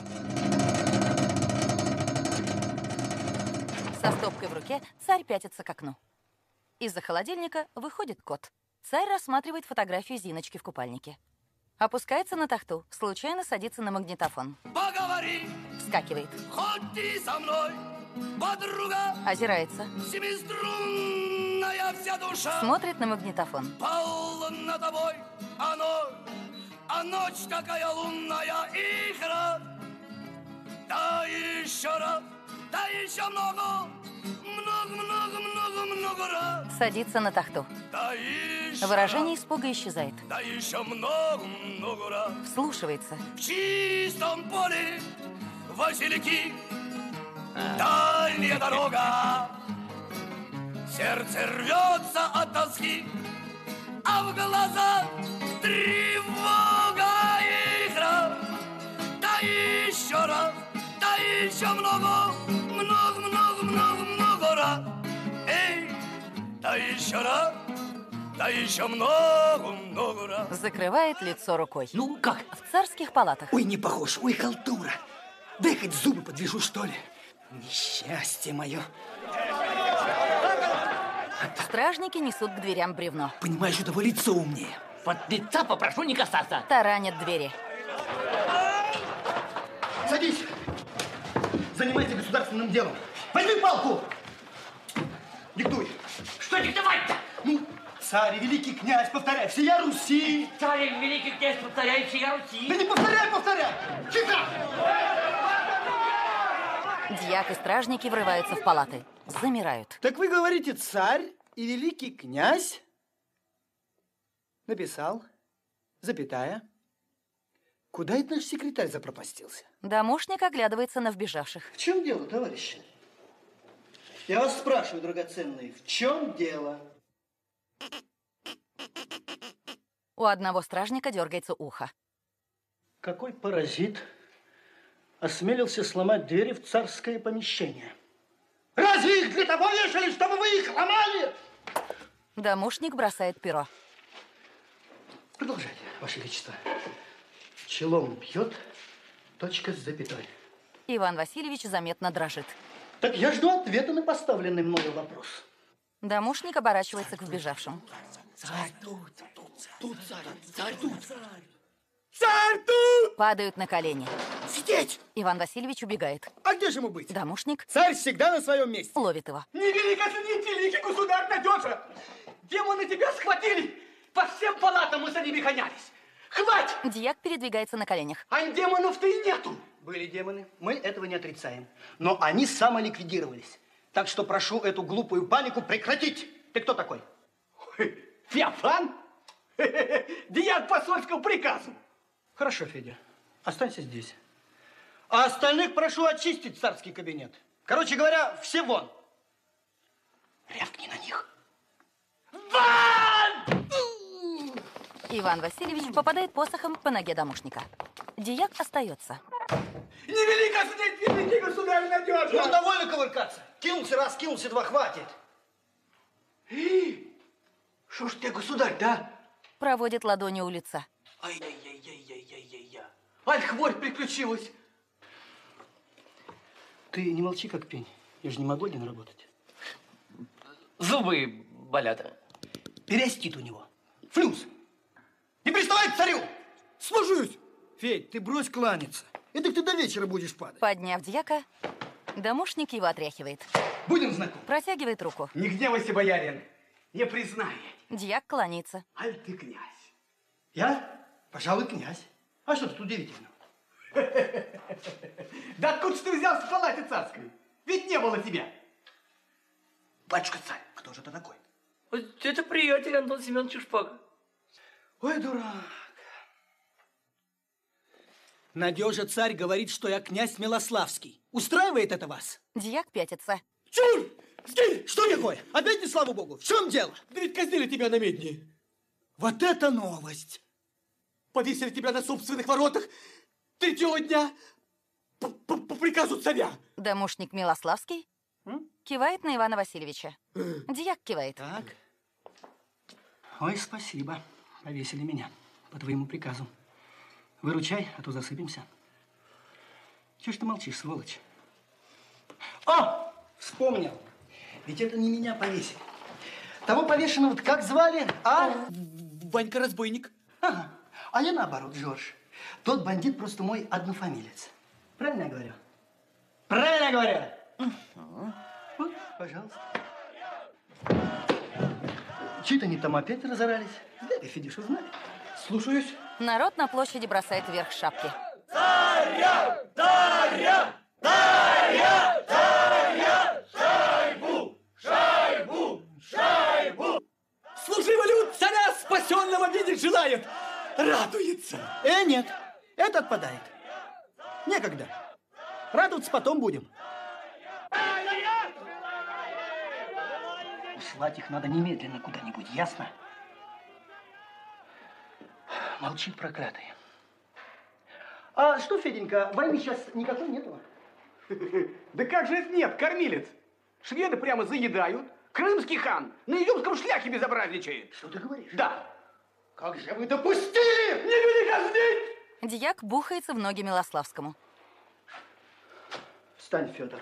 Со стопкой в руке царь пятится к окну. Из-за холодильника выходит кот. Царь рассматривает фотографию Зиночки в купальнике. Опускается на тахту, случайно садится на магнитофон. Поговори! Вскакивает. Ходи со мной, подруга! Озирается. Семиструнная вся душа. Смотрит на магнитофон. Полна тобой, оно, а ночь какая лунная игра. Да еще раз, да еще много, много, много, много, много раз. Садится на тахту. Да еще Выражение раз, испуга исчезает. да еще много, много раз. Вслушивается. В чистом поле Василики, дальняя дорога. Сердце рвется от тоски, а в глазах тревога игра. Да еще раз, да еще много, много, много, много, много раз. Эй, да еще раз, да еще много, много раз. Закрывает лицо рукой. Ну, как? В царских палатах. Ой, не похож, ой, халтура. Дай хоть зубы подвяжу, что ли. Несчастье мое. Стражники несут к дверям бревно. Понимаешь, у того лицо умнее. Вот лица попрошу не касаться. Таранят двери. Садись. Занимайся государственным делом. Возьми палку. Диктуй. Что диктовать-то? Ну, царь и великий князь, повторяй, всея Руси. Царь и великий князь, повторяй, всея Руси. Да не повторяй, повторяй. Тихо. Дьяк и стражники врываются в палаты. Замирают. Так вы говорите, царь и великий князь? Написал. Запятая. Куда это наш секретарь запропастился? Домушник оглядывается на вбежавших. В чем дело, товарищи? Я вас спрашиваю, драгоценные, в чем дело? У одного стражника дергается ухо. Какой паразит осмелился сломать двери в царское помещение? Разве их для того вешали, чтобы вы их ломали? Домушник бросает перо. Продолжайте, Ваше Величество. Челом бьет, точка с запятой. Иван Васильевич заметно дрожит. Так я жду ответа на поставленный мною вопрос. Домушник оборачивается к вбежавшим. Царь тут, тут царь, царь тут. Царь тут! Падают на колени. Сидеть! Иван Васильевич убегает. А где же ему быть? Домушник Царь всегда на своем месте. ловит его. Не великосудить, великий государь Надежа! Демоны тебя схватили! По всем палатам мы за ними гонялись! Хватит! Дьяк передвигается на коленях. А демонов-то и нету! Были демоны, мы этого не отрицаем. Но они самоликвидировались. Так что прошу эту глупую панику прекратить. Ты кто такой? Феофан? Дьяк посольскому приказу. Хорошо, Федя, останься здесь. А остальных прошу очистить царский кабинет. Короче говоря, все вон. Рявкни на них. Вон! Иван Васильевич попадает посохом по ноге домушника. Дьяк остается. Не великосудить, великий государь Надежа! Ну, довольно ковыркаться. Кинулся раз, кинулся два, хватит. Что ж ты, государь, да? Проводит ладонью у лица. Ай-яй-яй-яй-яй-яй-яй. Аль, хворь приключилась. Ты не молчи, как пень. Я же не могу один работать. Зубы болят. Перестит у него. Флюс. Не приставай к царю! Служусь! Федь, ты брось кланяться. Это ты до вечера будешь падать. Подняв дьяка, домушник его отряхивает. Будем знакомы. Протягивает руку. Не гневайся, боярин. Не признай. Дьяк кланяется. Аль ты князь. Я, пожалуй, князь. А что тут удивительного? Да откуда ж ты взялся в палате царской? Ведь не было тебя. Батюшка царь, кто же ты такой? Это приятель Антон Семенович Шпага. Ой, дурак. Надежа царь говорит, что я князь Милославский. Устраивает это вас? Дьяк пятится. Чур! Сгинь! Что такое? Опять не слава богу? В чем дело? Да ведь казнили тебя на медне. Вот это новость! Повесили тебя на собственных воротах третьего дня по, по, по приказу царя. Домушник Милославский М? кивает на Ивана Васильевича. Дьяк кивает. Так. Ой, спасибо. Повесили меня по твоему приказу. Выручай, а то засыпемся. Чего ж ты молчишь, сволочь? О, вспомнил. Ведь это не меня повесили. Того повешенного как звали? А? Ванька-разбойник. Ага. А я наоборот, Жорж. Тот бандит просто мой однофамилец. Правильно я говорю? Правильно я говорю? Вот, пожалуйста. Чьи-то они там опять разорались. Сбегай, Федиш, узнай. Слушаюсь. Народ на площади бросает вверх шапки. Царя! Царя! Царя! Царя! Шайбу! Шайбу! Шайбу! Служивый люд царя спасенного видеть желает. Радуется. Э, нет, это отпадает. Некогда. Радоваться потом будем. Услать их надо немедленно куда-нибудь, ясно? Молчи, проклятый. А что, Феденька, войны сейчас никакой нету? Да как же это нет, кормилец? Шведы прямо заедают. Крымский хан на изюмском шляхе безобразничает. Что ты говоришь? Да. Как же вы допустили? Не люди казнить! Дьяк бухается в ноги Милославскому. Встань, Федор.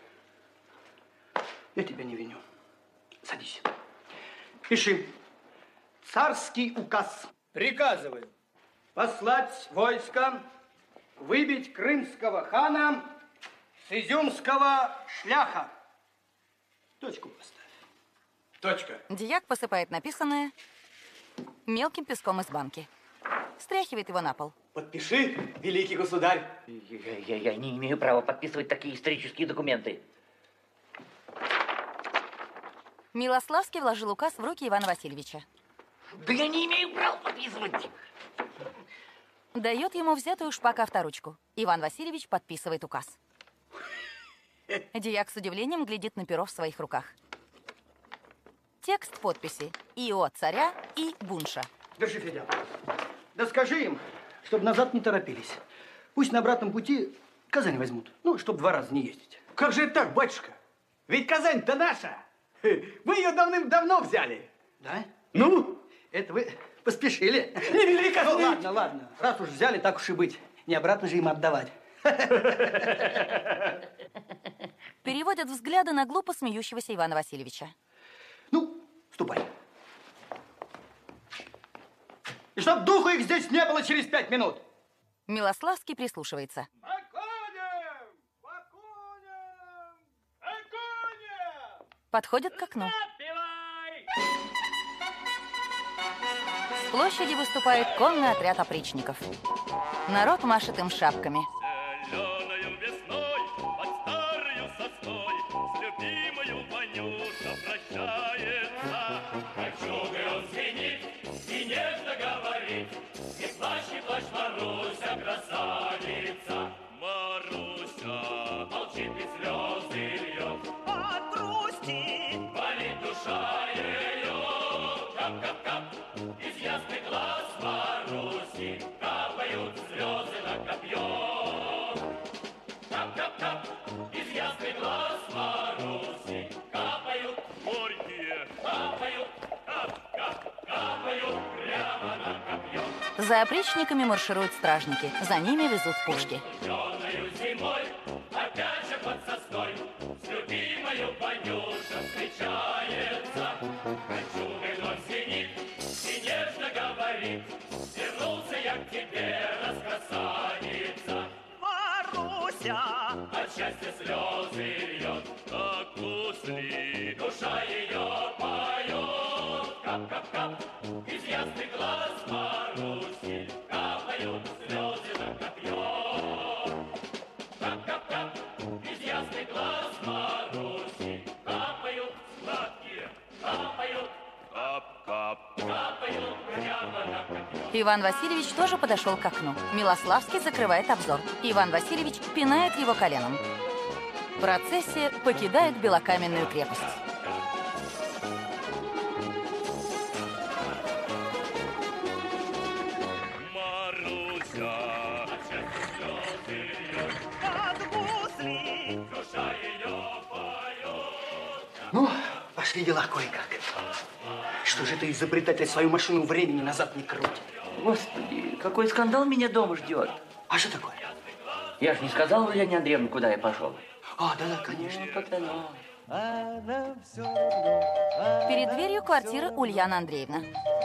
Я тебя не виню. Садись. Пиши. Царский указ. Приказываю. Послать войско, выбить крымского хана с изюмского шляха. Точку поставь. Точка. Дьяк посыпает написанное мелким песком из банки. Стряхивает его на пол. Подпиши, великий государь. Я, я, я не имею права подписывать такие исторические документы. Милославский вложил указ в руки Ивана Васильевича. Да я не имею права подписывать. Дает ему взятую шпака авторучку. Иван Васильевич подписывает указ. Дьяк с удивлением глядит на перо в своих руках. Текст подписи и от царя, и бунша. Держи, Федя. Да скажи им, чтобы назад не торопились. Пусть на обратном пути Казань возьмут. Ну, чтобы два раза не ездить. Как же это так, батюшка? Ведь Казань-то наша. Вы ее давным-давно взяли. Да? Ну? Это вы поспешили. Не вели казнить. Ну, ладно, ладно. Раз уж взяли, так уж и быть. Не обратно же им отдавать. Переводят взгляды на глупо смеющегося Ивана Васильевича. Ну, ступай. И чтоб духу их здесь не было через пять минут. Милославский прислушивается. Подходит к окну. С площади выступает конный отряд опричников. Народ машет им шапками. Зеленою весной под старою сосной с любимою Ванюша прощается. Кольчугой он звенит и нежно говорит, и плачь, и плачь, Маруся, красавица. Маруся молчит и слезы льет от грусти, болит душа ее. Кап-кап-кап из ясных глаз Маруси капают слезы на копье. Кап-кап-кап из ясных глаз Маруси капают горькие, капают, кап-кап, капают прямо на копье. За опричниками маршируют стражники. За ними везут пушки. Зеленою зимой опять же под сосной с любимою Ванюша встречается. Кольчугой вновь звенит и нежно говорит, вернулся я к тебе, раскрасавица. Маруся от счастья слезы льет, как гусли душа ее поет. Кап-кап-кап из ясных глаз Маруси капают слезы на копье. Кап-кап-кап из ясных глаз Маруси капают сладкие, капают, кап-кап, капают прямо на копье. Иван Васильевич тоже подошел к окну. Милославский закрывает обзор. Иван Васильевич пинает его коленом. Процессия покидает белокаменную крепость. Ну, пошли дела кое-как. Что же ты, изобретатель, свою машину времени назад не крутит? Господи, какой скандал меня дома ждет. А что такое? Я же не сказал Ульяне Андреевне, куда я пошел. А, да-да, конечно. Ну, как оно. Перед дверью квартиры Ульяна Андреевна.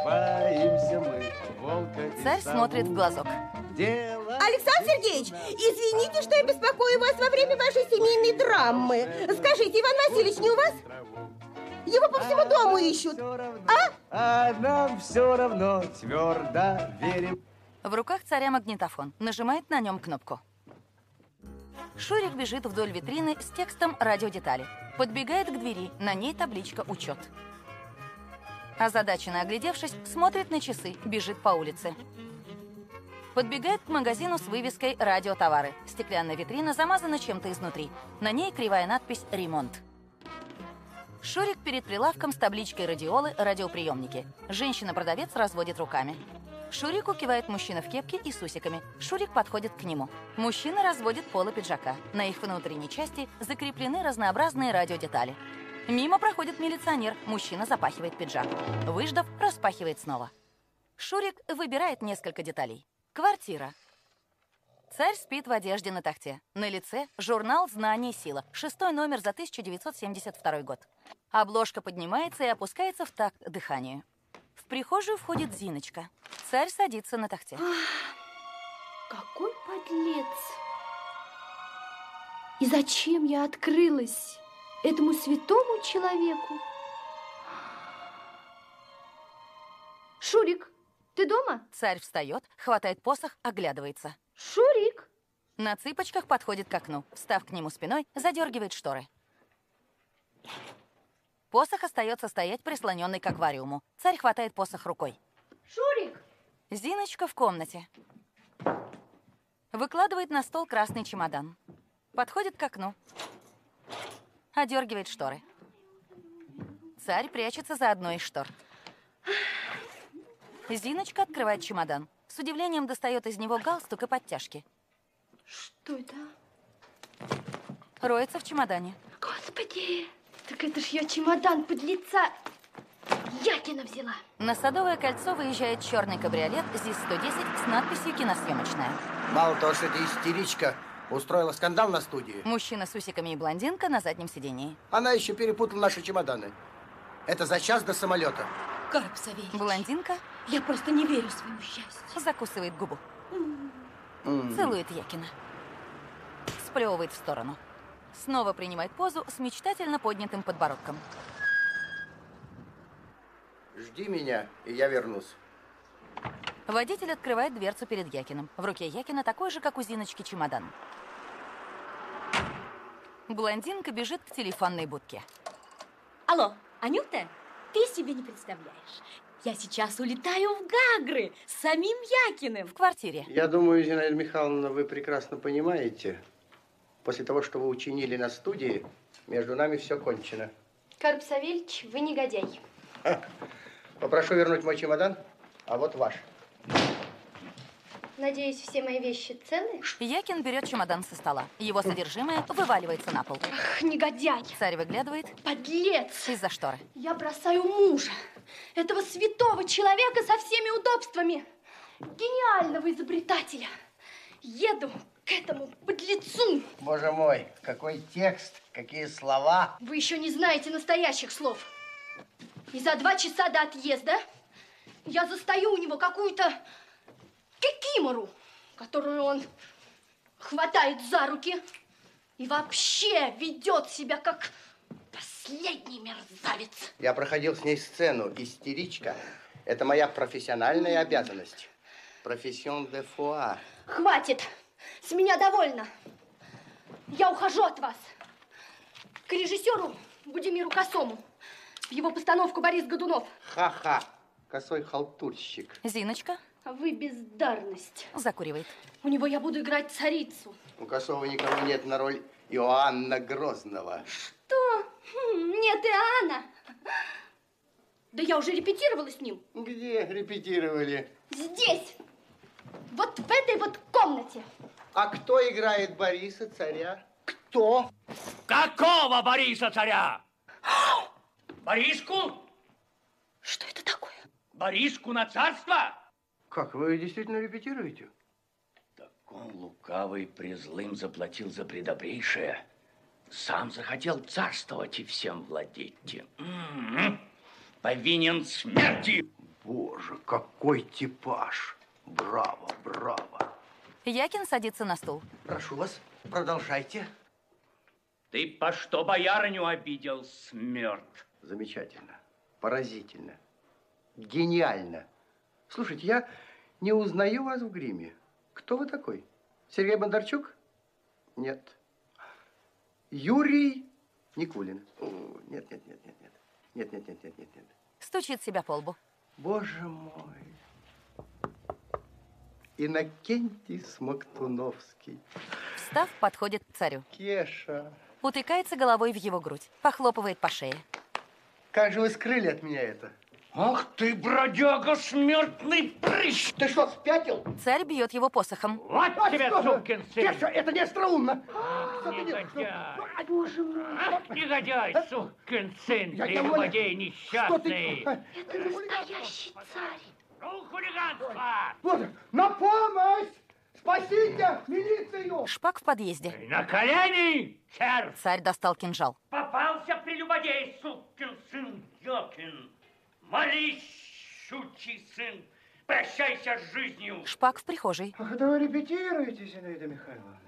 Царь смотрит в глазок. Александр Сергеевич, извините, что я беспокою вас во время вашей семейной драмы. Скажите, Иван Васильевич не у вас? Его по всему дому ищут. А? А нам все равно, твердо верим. В руках царя магнитофон. Нажимает на нем кнопку. Шурик бежит вдоль витрины с текстом «Радиодетали». Подбегает к двери, на ней табличка «Учет». Озадаченно оглядевшись, смотрит на часы, бежит по улице. Подбегает к магазину с вывеской «Радиотовары». Стеклянная витрина замазана чем-то изнутри. На ней кривая надпись «Ремонт». Шурик перед прилавком с табличкой «Радиолы», «Радиоприемники». Женщина-продавец разводит руками. Шурику кивает мужчина в кепке и с усиками. Шурик подходит к нему. Мужчина разводит полы пиджака. На их внутренней части закреплены разнообразные радиодетали. Мимо проходит милиционер. Мужчина запахивает пиджак. Выждав, распахивает снова. Шурик выбирает несколько деталей. Квартира. Царь спит в одежде на тахте. На лице журнал «Знание и сила». Шестой номер за тысяча девятьсот семьдесят второй год. Обложка поднимается и опускается в такт дыханию. В прихожую входит Зиночка. Царь садится на тахте. Какой подлец! И зачем я открылась этому святому человеку? Шурик, ты дома? Царь встает, хватает посох, оглядывается. Шурик! На цыпочках подходит к окну. Встав к нему спиной, задергивает шторы. Посох остается стоять, прислоненный к аквариуму. Царь хватает посох рукой. Шурик! Зиночка в комнате. Выкладывает на стол красный чемодан. Подходит к окну. Одергивает шторы. Царь прячется за одной из штор. Зиночка открывает чемодан. С удивлением достает из него галстук и подтяжки. Что это? Роется в чемодане. Господи! Так это ж я чемодан подлеца Якина взяла. На Садовое кольцо выезжает черный кабриолет ЗИС сто десять с надписью «Киносъемочная». Мало того, что эта истеричка устроила скандал на студии. Мужчина с усиками и блондинка на заднем сидении. Она еще перепутала наши чемоданы. Это за час до самолета. Карп Савельевич. Блондинка. Я просто не верю своему счастью. Закусывает губу. Mm. Целует Якина. Сплевывает в сторону. Снова принимает позу с мечтательно поднятым подбородком. Жди меня, и я вернусь. Водитель открывает дверцу перед Якиным. В руке Якина такой же, как у Зиночки, чемодан. Блондинка бежит к телефонной будке. Алло, Анюта, ты себе не представляешь. Я сейчас улетаю в Гагры с самим Якиным. В квартире. Я думаю, Зинаида Михайловна, вы прекрасно понимаете, после того, что вы учинили на студии, между нами все кончено. Карп Савельевич, вы негодяй. Ха. Попрошу вернуть мой чемодан, а вот ваш. Надеюсь, все мои вещи целы? Якин берет чемодан со стола. Его содержимое вываливается на пол. Ах, негодяй! Царь выглядывает. Подлец! Из-за шторы. Я бросаю мужа, этого святого человека со всеми удобствами, гениального изобретателя. Еду к этому подлецу. Боже мой, какой текст, какие слова. Вы еще не знаете настоящих слов. И за два часа до отъезда я застаю у него какую-то кикимору, которую он хватает за руки и вообще ведет себя как последний мерзавец. Я проходил с ней сцену. Истеричка – это моя профессиональная обязанность. Профессион де фуа. Хватит! С меня довольно. Я ухожу от вас. К режиссеру Будимиру Косому. В его постановку Борис Годунов. Ха-ха. Косой халтурщик. Зиночка. А вы бездарность. Закуривает. У него я буду играть царицу. У Косова никого нет на роль Иоанна Грозного. Что? Хм, нет, Иоанна. Да я уже репетировала с ним. Где репетировали? Здесь. Вот в этой вот комнате. А кто играет Бориса, царя? Кто? Какого Бориса, царя? Бориску? Что это такое? Бориску на царство? Как, вы действительно репетируете? Так он лукавый призлым заплатил за предобрейшее. Сам захотел царствовать и всем владеть. М-м-м. Повинен смерти. Боже, какой типаж. Браво, браво. Якин садится на стул. Прошу вас, продолжайте. Ты по что боярыню обидел, смерть? Замечательно, поразительно, гениально. Слушайте, я не узнаю вас в гриме. Кто вы такой? Сергей Бондарчук? Нет. Юрий Никулин? Нет, нет, нет, нет, нет. Нет, нет, нет, нет, нет, нет. Стучит себя по лбу. Боже мой. Иннокентий Смоктуновский. Встав, подходит к царю. Кеша. Утыкается головой в его грудь. Похлопывает по шее. Как же вы скрыли от меня это? Ах ты, бродяга, смертный прыщ! Ты что, спятил? Царь бьет его посохом. Вот тебе, сукин сын! Кеша, это не остроумно! Негодяй! Боже мой! Ах, негодяй, сукин сын! Я Ты тебя злодей несчастный! Это настоящий царь. Ну, хулиганство! Вот, на помощь! Спасите милицию! Шпак в подъезде. На колени, царь! Царь достал кинжал. Попался прелюбодей, сукин сын Якин! Молись, щучий сын! Прощайся с жизнью! Шпак в прихожей. Ах, это вы репетируете, Зинаида Михайловна?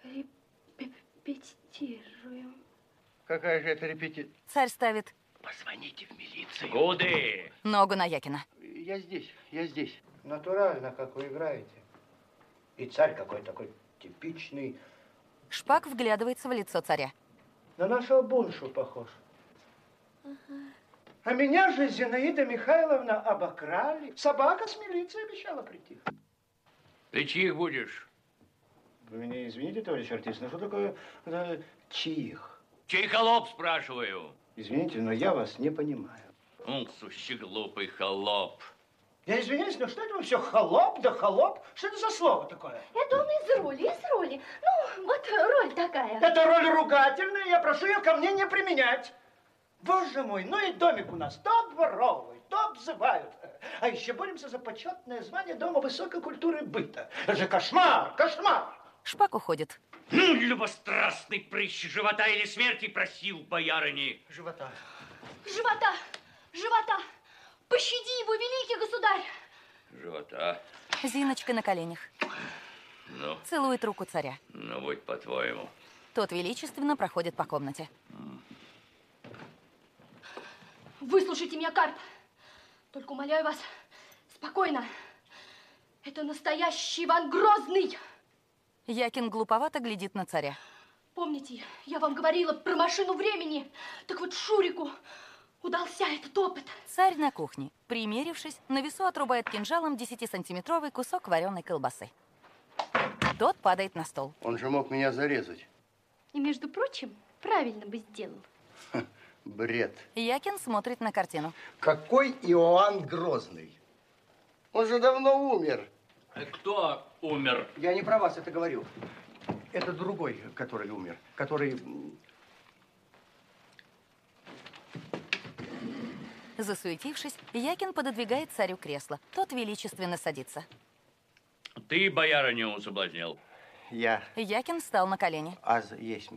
Репетируем. Какая же это репетиция? Царь ставит... Позвоните в милицию. Куды? Ногу на Якина. Я здесь, я здесь. Натурально, как вы играете. И царь какой такой типичный. Шпак вглядывается в лицо царя. На нашего Буншу похож. Ага. А меня же Зинаида Михайловна обокрали. Собака с милицией обещала прийти. Ты чьих будешь? Вы меня извините, товарищ артист, но что такое э, чьих? Чей холоп, спрашиваю? Извините, но я вас не понимаю. Ум, сущий глупый холоп. Я извиняюсь, но что это вы все холоп да холоп? Что это за слово такое? Это он из роли, из роли. Ну, вот роль такая. Это роль ругательная, я прошу ее ко мне не применять. Боже мой, ну и домик у нас то обворовывают, то обзывают. А еще боремся за почетное звание Дома высокой культуры и быта. Это же кошмар, кошмар. Шпак уходит. Ну, любострастный прыщ, живота или смерти просил боярыни. Живота. Живота, живота. Пощади его, великий государь. Живота. Зиночка на коленях. Ну. Целует руку царя. Ну, будь по-твоему. Тот величественно проходит по комнате. Выслушайте меня, Карп. Только умоляю вас, спокойно. Это настоящий Иван Грозный. Якин глуповато глядит на царя. Помните, я вам говорила про машину времени? Так вот Шурику удался этот опыт. Царь на кухне, примерившись, на весу отрубает кинжалом десятисантиметровый кусок вареной колбасы. Тот падает на стол. Он же мог меня зарезать. И, между прочим, правильно бы сделал. Ха, бред. Якин смотрит на картину. Какой Иоанн Грозный? Он же давно умер. Кто умер? Я не про вас это говорю. Это другой, который умер. Который... Засуетившись, Якин пододвигает царю кресло. Тот величественно садится. Ты боярыню соблазнял. Я. Якин встал на колени. Аз есть.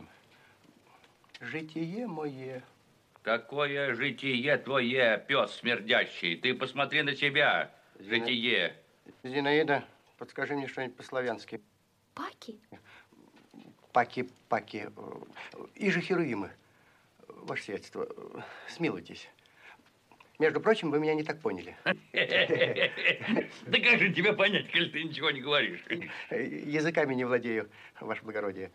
Житие мое. Какое житие твое, пес смердящий? Ты посмотри на себя, Зина... житие. Зинаида, подскажи мне что-нибудь по-славянски. Паки? Паки, паки. И же херувимы. Ваше сиятельство, смилуйтесь. Между прочим, вы меня не так поняли. Да как же тебя понять, коль ты ничего не говоришь? Языками не владею, ваше благородие.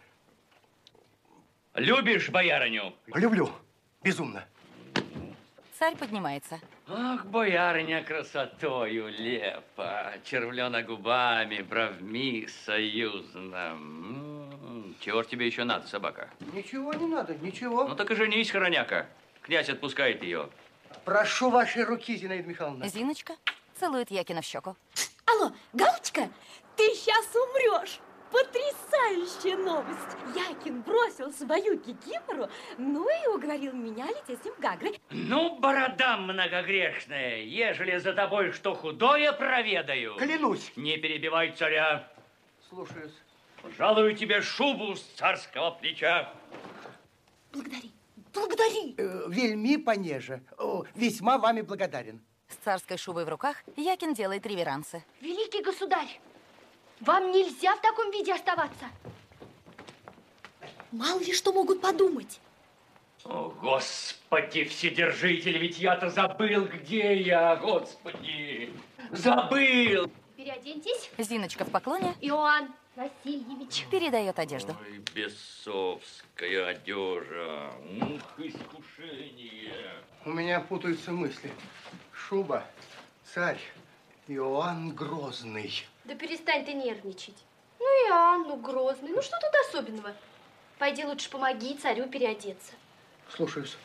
Любишь боярыню? Люблю. Безумно. Царь поднимается. Ах, боярыня красотою лепа, червлена губами, бровми союзно. М-м-м. Чего ж тебе еще надо, собака? Ничего не надо, ничего. Ну так и женись, хороняка. Князь отпускает ее. Прошу вашей руки, Зинаида Михайловна. Зиночка целует Якина в щеку. Алло, Галочка, ты сейчас умрешь. Потрясающая новость. Якин бросил свою кикимору, ну и уговорил меня лететь с ним в Гагры. Ну, борода многогрешная, ежели за тобой что худое проведаю. Клянусь. Не перебивай царя. Слушаюсь. Жалую тебе шубу с царского плеча. Благодари, благодари. Э, вельми понеже. О, весьма вами благодарен. С царской шубой в руках Якин делает реверансы. Великий государь, вам нельзя в таком виде оставаться. Мало ли что могут подумать. О, Господи, Вседержитель, ведь я-то забыл, где я, Господи, забыл. Переоденьтесь. Зиночка в поклоне. Иоанн Васильевич. Передает одежду. Ой, бесовская одежа, ух, искушение. У меня путаются мысли. Шуба, царь, Иоанн Грозный. Да перестань ты нервничать. Ну, Иоанн, ну, Грозный. Ну, что тут особенного? Пойди лучше помоги царю переодеться. Слушаюсь.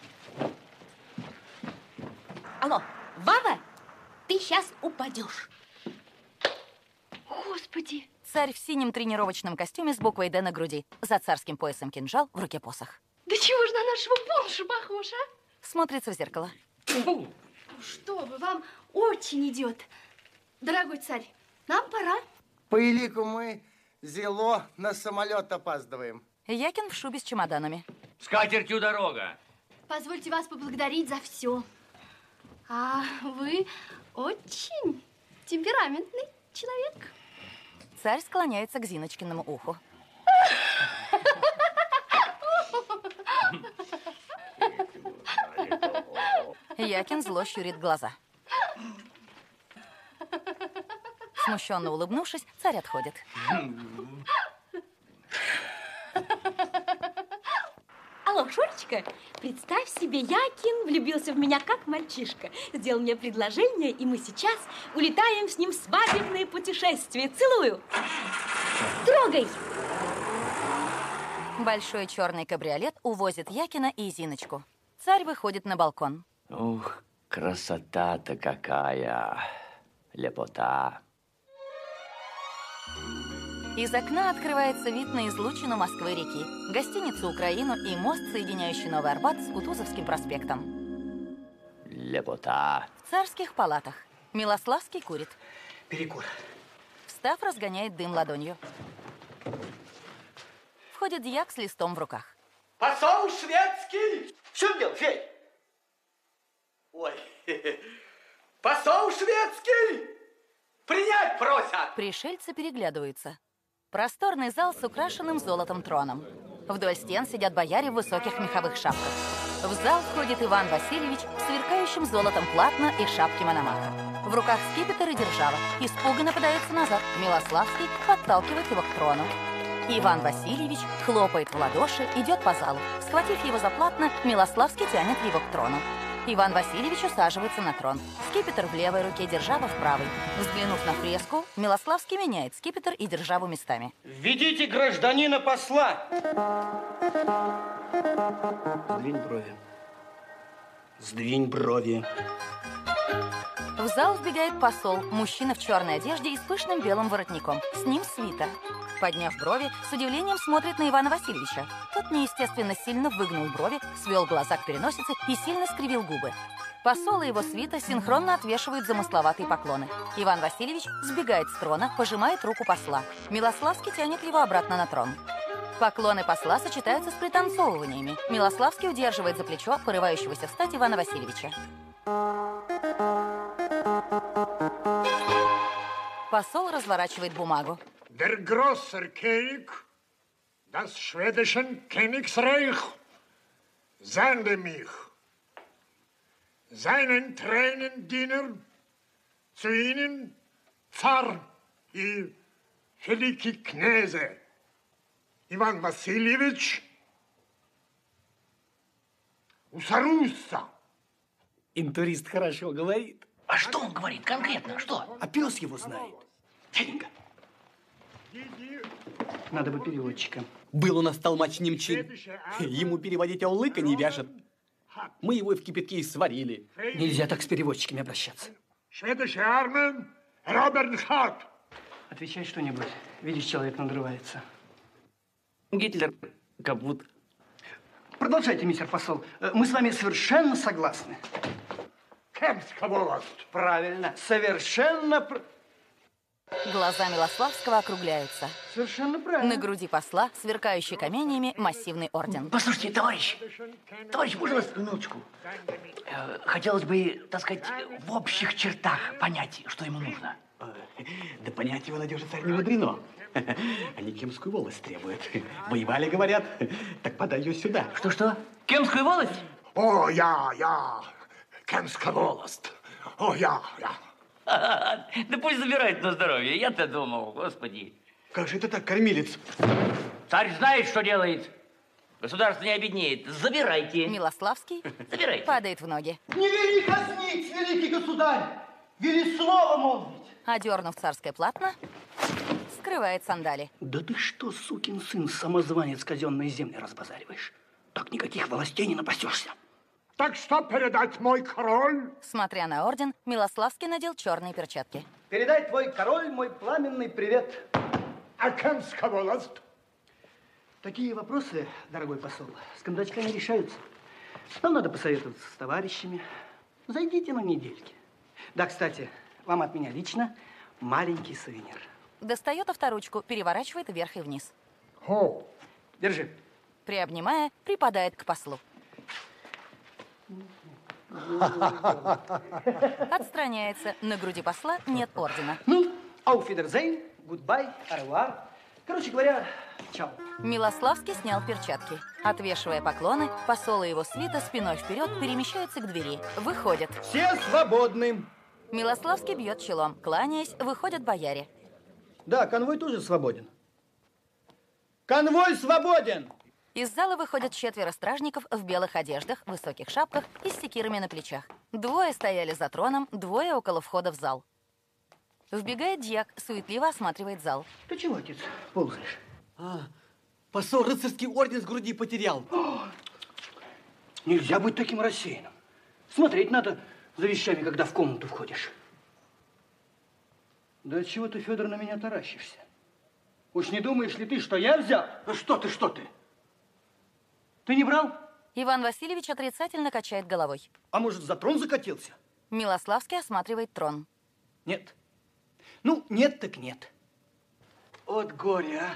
Алло, Вава, ты сейчас упадешь. Господи. Царь в синем тренировочном костюме с буквой «Д» на груди. За царским поясом кинжал, в руке посох. Да чего ж на нашего Бонша похож, а? Смотрится в зеркало. Что вы, вам очень идет. Дорогой царь, нам пора. По элику мы зело на самолет опаздываем. Якин в шубе с чемоданами. С катертью дорога. Позвольте вас поблагодарить за все. А вы очень темпераментный человек. Царь склоняется к Зиночкиному уху. Якин зло щурит глаза. Смущенно улыбнувшись, царь отходит. Алло, Шурочка, представь себе, Якин влюбился в меня как мальчишка. Сделал мне предложение, и мы сейчас улетаем с ним в свадебное путешествие. Целую. Трогай. Большой черный кабриолет увозит Якина и Зиночку. Царь выходит на балкон. Ух, красота-то какая, лепота. Из окна открывается вид на излучину Москвы-реки, гостиницу «Украину» и мост, соединяющий Новый Арбат с Кутузовским проспектом. Лепота. В царских палатах. Милославский курит. Перекур. Встав, разгоняет дым ладонью. Входит дьяк с листом в руках. Посол шведский! В чем дело, Федь? Ой, посол шведский! Принять просят! Пришельцы переглядываются. Просторный зал с украшенным золотом троном. Вдоль стен сидят бояре в высоких меховых шапках. В зал входит Иван Васильевич в сверкающем золотом платно и шапке Мономаха. В руках скипетр и держава. Испуганно подается назад. Милославский подталкивает его к трону. Иван Васильевич хлопает в ладоши, идет по залу. Схватив его за платно, Милославский тянет его к трону. Иван Васильевич усаживается на трон. Скипетр в левой руке, держава в правой. Взглянув на фреску, Милославский меняет скипетр и державу местами. Введите гражданина посла. Сдвинь брови. Сдвинь брови. В зал вбегает посол, мужчина в черной одежде и с пышным белым воротником. С ним свита. Подняв брови, с удивлением смотрит на Ивана Васильевича. Тот неестественно сильно выгнул брови, свел глаза к переносице и сильно скривил губы. Посол и его свита синхронно отвешивают замысловатые поклоны. Иван Васильевич сбегает с трона, пожимает руку посла. Милославский тянет его обратно на трон. Поклоны посла сочетаются с пританцовываниями. Милославский удерживает за плечо порывающегося встать Ивана Васильевича. Посол разворачивает бумагу. Der großer König, das schwedischen Königsreich, sende mich, seinen treuen Diener, zu ihnen, Zar и великий князе Иван Васильевич, усаруса. Интурист хорошо говорит. А что он говорит конкретно? Что? А пес его знает. Дяденька. Надо бы переводчика. Был у нас толмач немчин. Ему переводить аулыка не вяжет. Мы его в кипятке и сварили. Нельзя так с переводчиками обращаться. Шведische Arme, Роберт Харт. Отвечай что-нибудь. Видишь, человек надрывается. Гитлер капут. Продолжайте, мистер посол. Мы с вами совершенно согласны. Правильно. Совершенно... Глаза Милославского округляются. Совершенно правильно. На груди посла, сверкающий каменьями, массивный орден. Послушайте, товарищ, товарищ, можно вас минуточку? Хотелось бы, так сказать, в общих чертах понять, что ему нужно. Да понять его, надежда, царь, не мудрено. Они Кемскую волость требуют. Воевали, говорят. Так подай ее сюда. Что-что? Кемскую волость? О, я, я. Кемская волость. О, я, я. Да пусть забирает на здоровье. Я-то думал, господи. Как же это так, кормилец? Царь знает, что делает. Государство не обеднеет. Забирайте. Милославский Забирайте. падает в ноги. Не вели казнить, великий государь! Вели слово молвить! Одернув царское платно, скрывает сандали. Да ты что, сукин сын, самозванец, казенные земли разбазариваешь? Так никаких властей не напасешься. Так что передать мой король? Смотря на орден, Милославский надел черные перчатки. Передай твой король мой пламенный привет. А Кемская волость? Такие вопросы, дорогой посол, с кондачками решаются. Нам надо посоветоваться с товарищами. Зайдите на недельки. Да, кстати, вам от меня лично маленький сувенир. Достает авторучку, переворачивает вверх и вниз. О. Держи. Приобнимая, припадает к послу. Отстраняется. На груди посла нет ордена. Ну, ауфидерзейн, гудбай, аревуар. Короче говоря, чао. Милославский снял перчатки. Отвешивая поклоны, посол и его свита спиной вперед перемещаются к двери. Выходят. Все свободны. Милославский бьет челом. Кланяясь, выходят бояре. Да, конвой тоже свободен. Конвой свободен! Из зала выходят четверо стражников в белых одеждах, высоких шапках и с секирами на плечах. Двое стояли за троном, двое около входа в зал. Вбегает дьяк, суетливо осматривает зал. Ты чего, отец, ползаешь? А, посол рыцарский орден с груди потерял. О, нельзя быть таким рассеянным. Смотреть надо за вещами, когда в комнату входишь. Да чего ты, Федор, на меня таращишься? Уж не думаешь ли ты, что я взял? Ну что ты, что ты? Ты не брал? Иван Васильевич отрицательно качает головой. А может, за трон закатился? Милославский осматривает трон. Нет. Ну, нет так нет. От горя,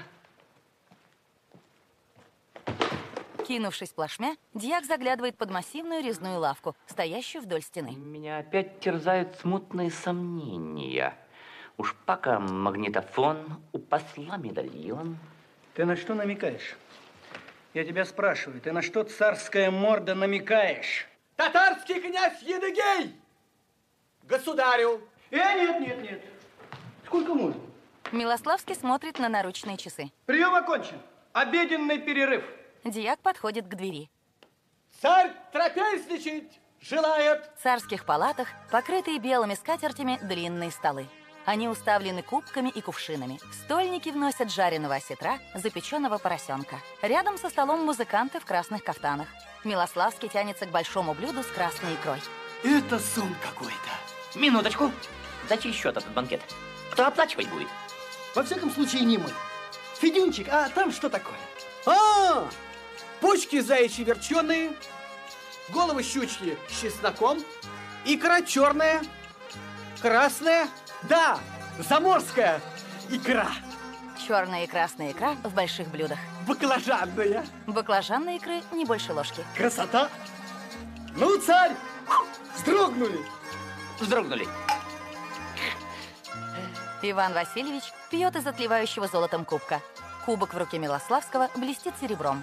а. Кинувшись плашмя, дьяк заглядывает под массивную резную лавку, стоящую вдоль стены. Меня опять терзают смутные сомнения. Уж пока магнитофон, у посла медальон. Ты на что намекаешь? Я тебя спрашиваю, ты на что, царская морда, намекаешь? Татарский князь Едыгей! Государю! Э, нет, нет, нет. Сколько можно? Милославский смотрит на наручные часы. Прием окончен. Обеденный перерыв. Дьяк подходит к двери. Царь трапезничать желает. В царских палатах, покрытые белыми скатертями, длинные столы. Они уставлены кубками и кувшинами. Стольники вносят жареного осетра, запеченного поросенка. Рядом со столом музыканты в красных кафтанах. Милославский тянется к большому блюду с красной икрой. Это сон какой-то. Минуточку. За чей счет этот банкет? Кто оплачивать будет? Во всяком случае, не мы. Федюнчик, а там что такое? А, почки заячьи верченые, головы щучьи с чесноком, икра черная, красная, да, заморская икра. Черная и красная икра в больших блюдах. Баклажанная. Баклажанной икры не больше ложки. Красота. Ну, царь, вздрогнули. Вздрогнули. Иван Васильевич пьет из отливающего золотом кубка. Кубок в руке Милославского блестит серебром.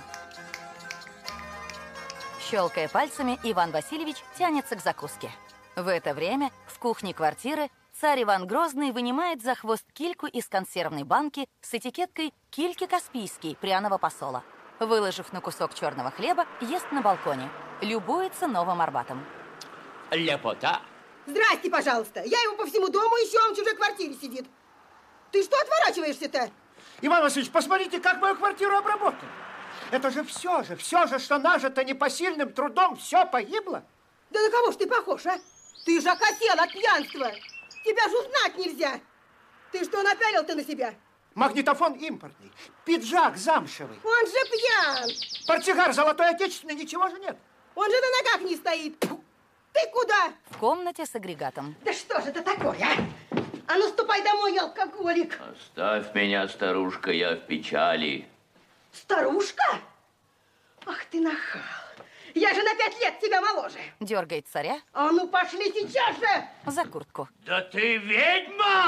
Щелкая пальцами, Иван Васильевич тянется к закуске. В это время в кухне квартиры царь Иван Грозный вынимает за хвост кильку из консервной банки с этикеткой «Кильки Каспийский» пряного посола. Выложив на кусок черного хлеба, ест на балконе. Любуется Новым Арбатом. Лепота. Здрасте, пожалуйста. Я его по всему дому ищу, он в чужой квартире сидит. Ты что отворачиваешься-то? Иван Васильевич, посмотрите, как мою квартиру обработали. Это же все же, все же, что нажито непосильным трудом, все погибло. Да на кого ж ты похож, а? Ты же окосел от пьянства. Тебя же узнать нельзя. Ты что напялил-то на себя? Магнитофон импортный, пиджак замшевый. Он же пьян. Портсигар золотой отечественный, ничего же нет. Он же на ногах не стоит. Ты куда? В комнате с агрегатом. Да что же это такое, а? А ну ступай домой, алкоголик. Оставь меня, старушка, я в печали. Старушка? Ах ты нахал. Я же на пять лет тебя моложе. Дергает царя. А ну пошли сейчас же. За куртку. Да ты ведьма!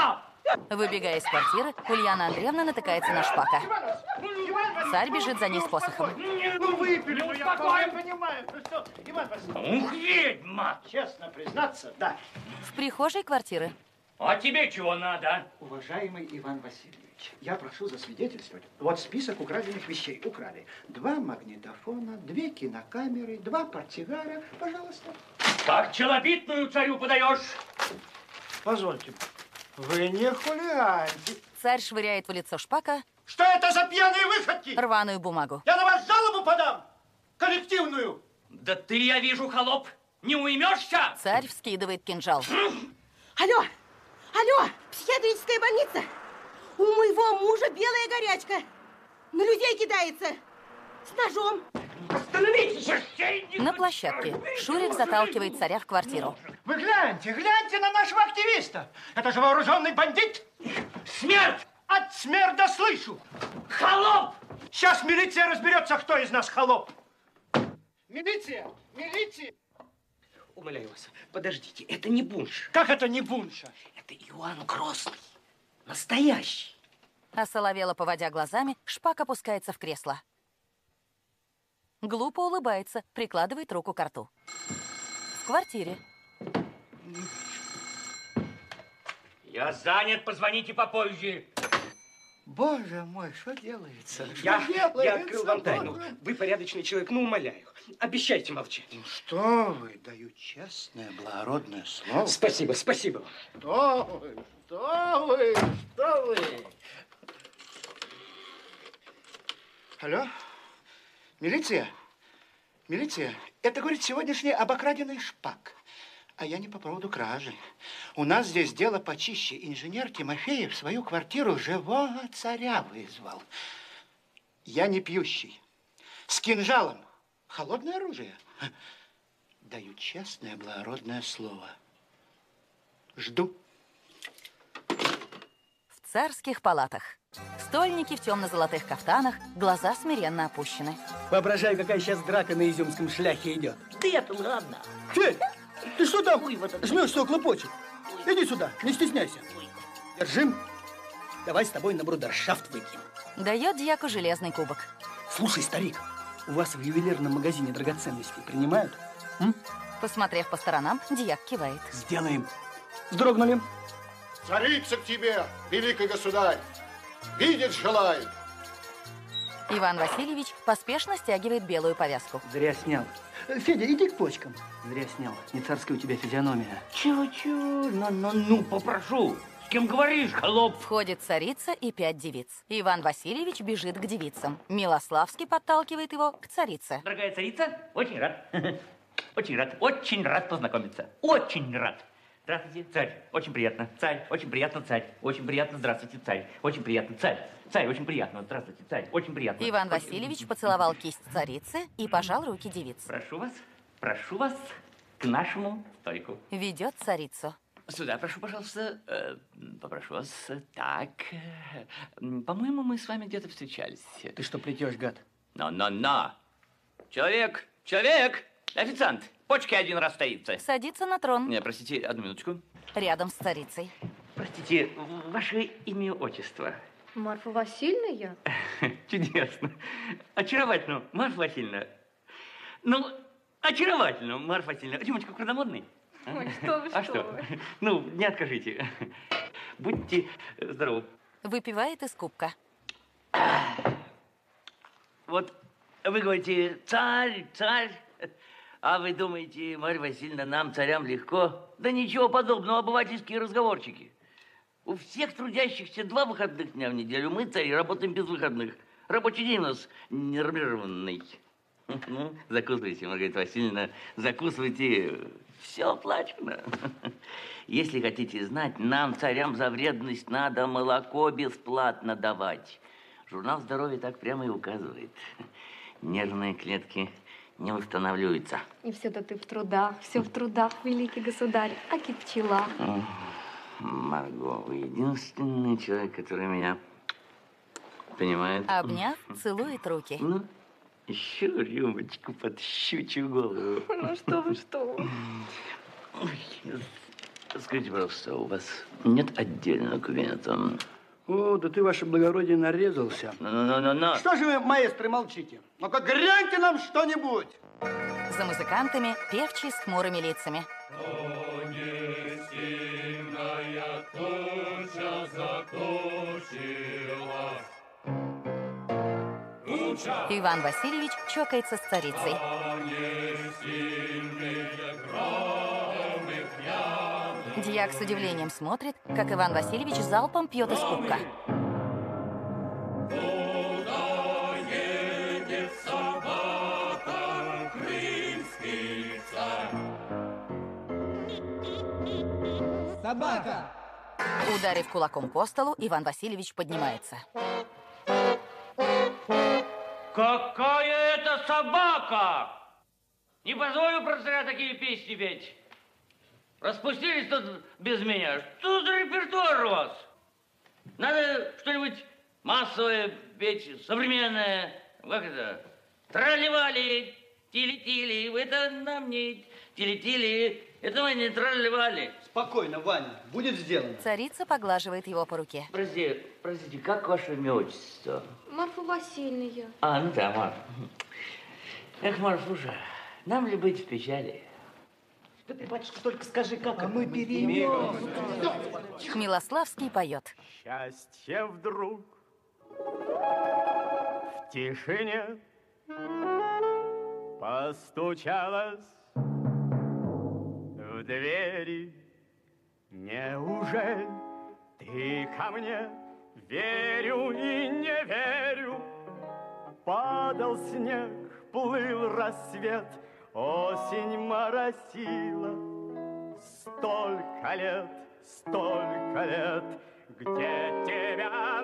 Выбегая из квартиры, Ульяна Андреевна натыкается на Шпака. Царь бежит за ней с посохом. Ну, выпили, ну, я вполне понимаю. Ну, что, Иван Васильевич? Ух, ведьма! Честно признаться, да. В прихожей квартиры. А тебе чего надо? Уважаемый Иван Васильевич, я прошу засвидетельствовать. Вот список украденных вещей. Украли два магнитофона, две кинокамеры, два портсигара. Пожалуйста. Как челобитную царю подаешь? Позвольте, вы не хулиганьте. Царь швыряет в лицо Шпака. Что это за пьяные выходки? Рваную бумагу. Я на вас жалобу подам! Коллективную! Да ты, я вижу, холоп, не уймешься? Царь вскидывает кинжал. Алло! Алло! Психиатрическая больница! У моего мужа белая горячка. На людей кидается. С ножом. Остановитесь, священник! На площадке Шурик заталкивает царя в квартиру. Вы гляньте, гляньте на нашего активиста. Это же вооруженный бандит. Смерть! От смерда слышу. Холоп! Сейчас милиция разберется, кто из нас холоп. Милиция! Милиция! Умоляю вас, подождите, это не бунша. Как это не бунша? Это Иоанн Грозный. Настоящий. Осоловело поводя глазами, Шпак опускается в кресло. Глупо улыбается, прикладывает руку к рту. В квартире. Я занят, позвоните попозже. Боже мой, что делается? Я, Что я делается? открыл вам тайну. Вы порядочный человек, ну, умоляю. Обещайте молчать. Ну, что вы, даю честное, благородное слово. Спасибо, спасибо. Что вы, что вы, что вы? Алло? Милиция? Милиция? Это, говорит, сегодняшний обокраденный Шпак. А я не по поводу кражи. У нас здесь дело почище. Инженер Тимофеев в свою квартиру живого царя вызвал. Я не пьющий. С кинжалом. Холодное оружие. Даю честное, благородное слово. Жду. В царских палатах. Стольники в темно-золотых кафтанах, глаза смиренно опущены. Воображаю, какая сейчас драка на изюмском шляхе идет. Ты это ладно. Ты, ты что там жмешься около почек? Иди сюда, не стесняйся. Держим. Давай с тобой на брудершафт выпьем. Дает дьяку железный кубок. Слушай, старик, у вас в ювелирном магазине драгоценностей принимают? М? Посмотрев по сторонам, дьяк кивает. Сделаем. Вздрогнули. Царица к тебе, великий государь. Видеть желает. Иван Васильевич поспешно стягивает белую повязку. Зря снял. Федя, иди к почкам. Зря снял. Не царская у тебя физиономия. Чего-чего? Ну-ну-ну, попрошу. С кем говоришь, холоп? Входит царица и пять девиц. Иван Васильевич бежит к девицам. Милославский подталкивает его к царице. Дорогая царица, очень рад. Очень рад. Очень рад познакомиться. Очень рад. Здравствуйте, царь. Очень приятно. Царь. Очень приятно, царь. Очень приятно. Здравствуйте, царь. Очень приятно, царь. Царь, очень приятно. Здравствуйте, царь. Очень приятно. Иван очень... Васильевич поцеловал кисть царицы и пожал руки девиц. Прошу вас, прошу вас к нашему стойку. Ведет царицу. Сюда, прошу, пожалуйста. Э, попрошу вас. Так. По-моему, мы с вами где-то встречались. Ты что плетешь, гад? Но-но-но. Человек, человек, официант. Почки один раз стоится. Садится на трон. Не, простите, одну минуточку. Рядом с царицей. Простите, ваше имя и отчество? Марфа Васильевна я? Чудесно. Очаровательно, Марфа Васильевна. Ну, очаровательно, Марфа Васильевна. Рюмочку крадомодный? Ой, что вы, а что что? вы. Ну, не откажите. Будьте здоровы. Выпивает из кубка. Вот вы говорите, царь, царь. А вы думаете, Марья Васильевна, нам, царям, легко? Да ничего подобного, обывательские разговорчики. У всех трудящихся два выходных дня в неделю. Мы, цари, работаем без выходных. Рабочий день у нас нормированный. Ну, закусывайте, Маргарита Васильевна, закусывайте. Все оплачено. Если хотите знать, нам, царям, за вредность надо молоко бесплатно давать. Журнал здоровья так прямо и указывает. Нервные клетки не восстанавливаются. И все-то ты в трудах, все в трудах, великий государь, аки пчела. Марго, вы единственный человек, который меня понимает. Обняв, целует руки. Ну, еще рюмочку под щучью голову. Ну что вы, что вы. Скажите, пожалуйста, у вас нет отдельного кабинета? О, да ты, ваше благородие, нарезался. Ну-ну-ну-ну. Что же вы, маэстро, молчите? Ну-ка, гряньте нам что-нибудь. За музыкантами певчий с хмурыми лицами. Иван Васильевич чокается с царицей. Дьяк с удивлением смотрит, как Иван Васильевич залпом пьет из кубка. Собака! Ударив кулаком по столу, Иван Васильевич поднимается. Какая это собака! Не позволю про царя такие песни петь. Распустились тут без меня. Что за репертуар у вас? Надо что-нибудь массовое петь, современное. Как это? Тролливали, тили-тили. Это нам не тили-тили. Это мы не тролливали. Спокойно, Ваня, будет сделано. Царица поглаживает его по руке. Простите, простите, как ваше имя, отчество? Марфа Васильевна. А, ну да, Марфа. Эх, Марфуша, нам ли быть в печали? Да ты, батюшка, только скажи, как, а мы переймем. Милославский поет. Счастье вдруг в тишине постучалось в двери. Неужели ты ко мне? Верю и не верю. Падал снег, плыл рассвет, осень моросила. Столько лет, столько лет, где тебя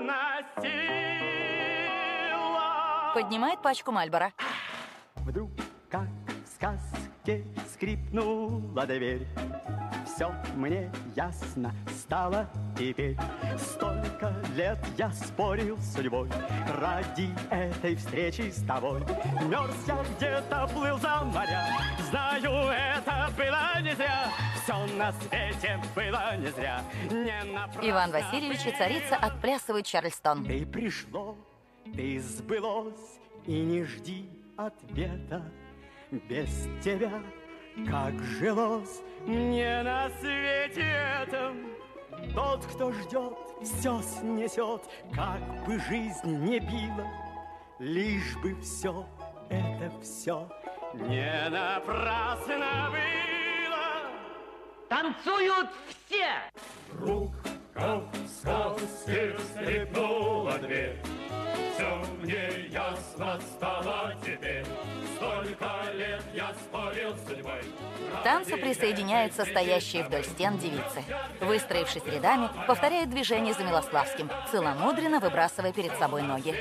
носила. Поднимает пачку Мальбора. Вдруг, как в сказке, скрипнула дверь. Все мне ясно стало теперь. Столько лет я спорил с судьбой ради этой встречи с тобой. Мерз я где-то, плыл за моря. Знаю, это было не зря. Все на свете было не зря. Не напрасно. Иван Васильевич и царица отплясывают Чарльстон. Ты пришло, ты сбылось, и не жди ответа. Без тебя как жилось мне на свете этом. Тот, кто ждет, все снесет, как бы жизнь не била, лишь бы все это все не напрасно было. Танцуют все! Вдруг, как в сказке, скрипнула дверь. Все мне ясно стало теперь. Столько лет я спорил с судьбой. К танцу присоединяются стоящие вдоль стен девицы. Выстроившись рядами, повторяют движение за Милославским, целомудренно выбрасывая перед собой ноги.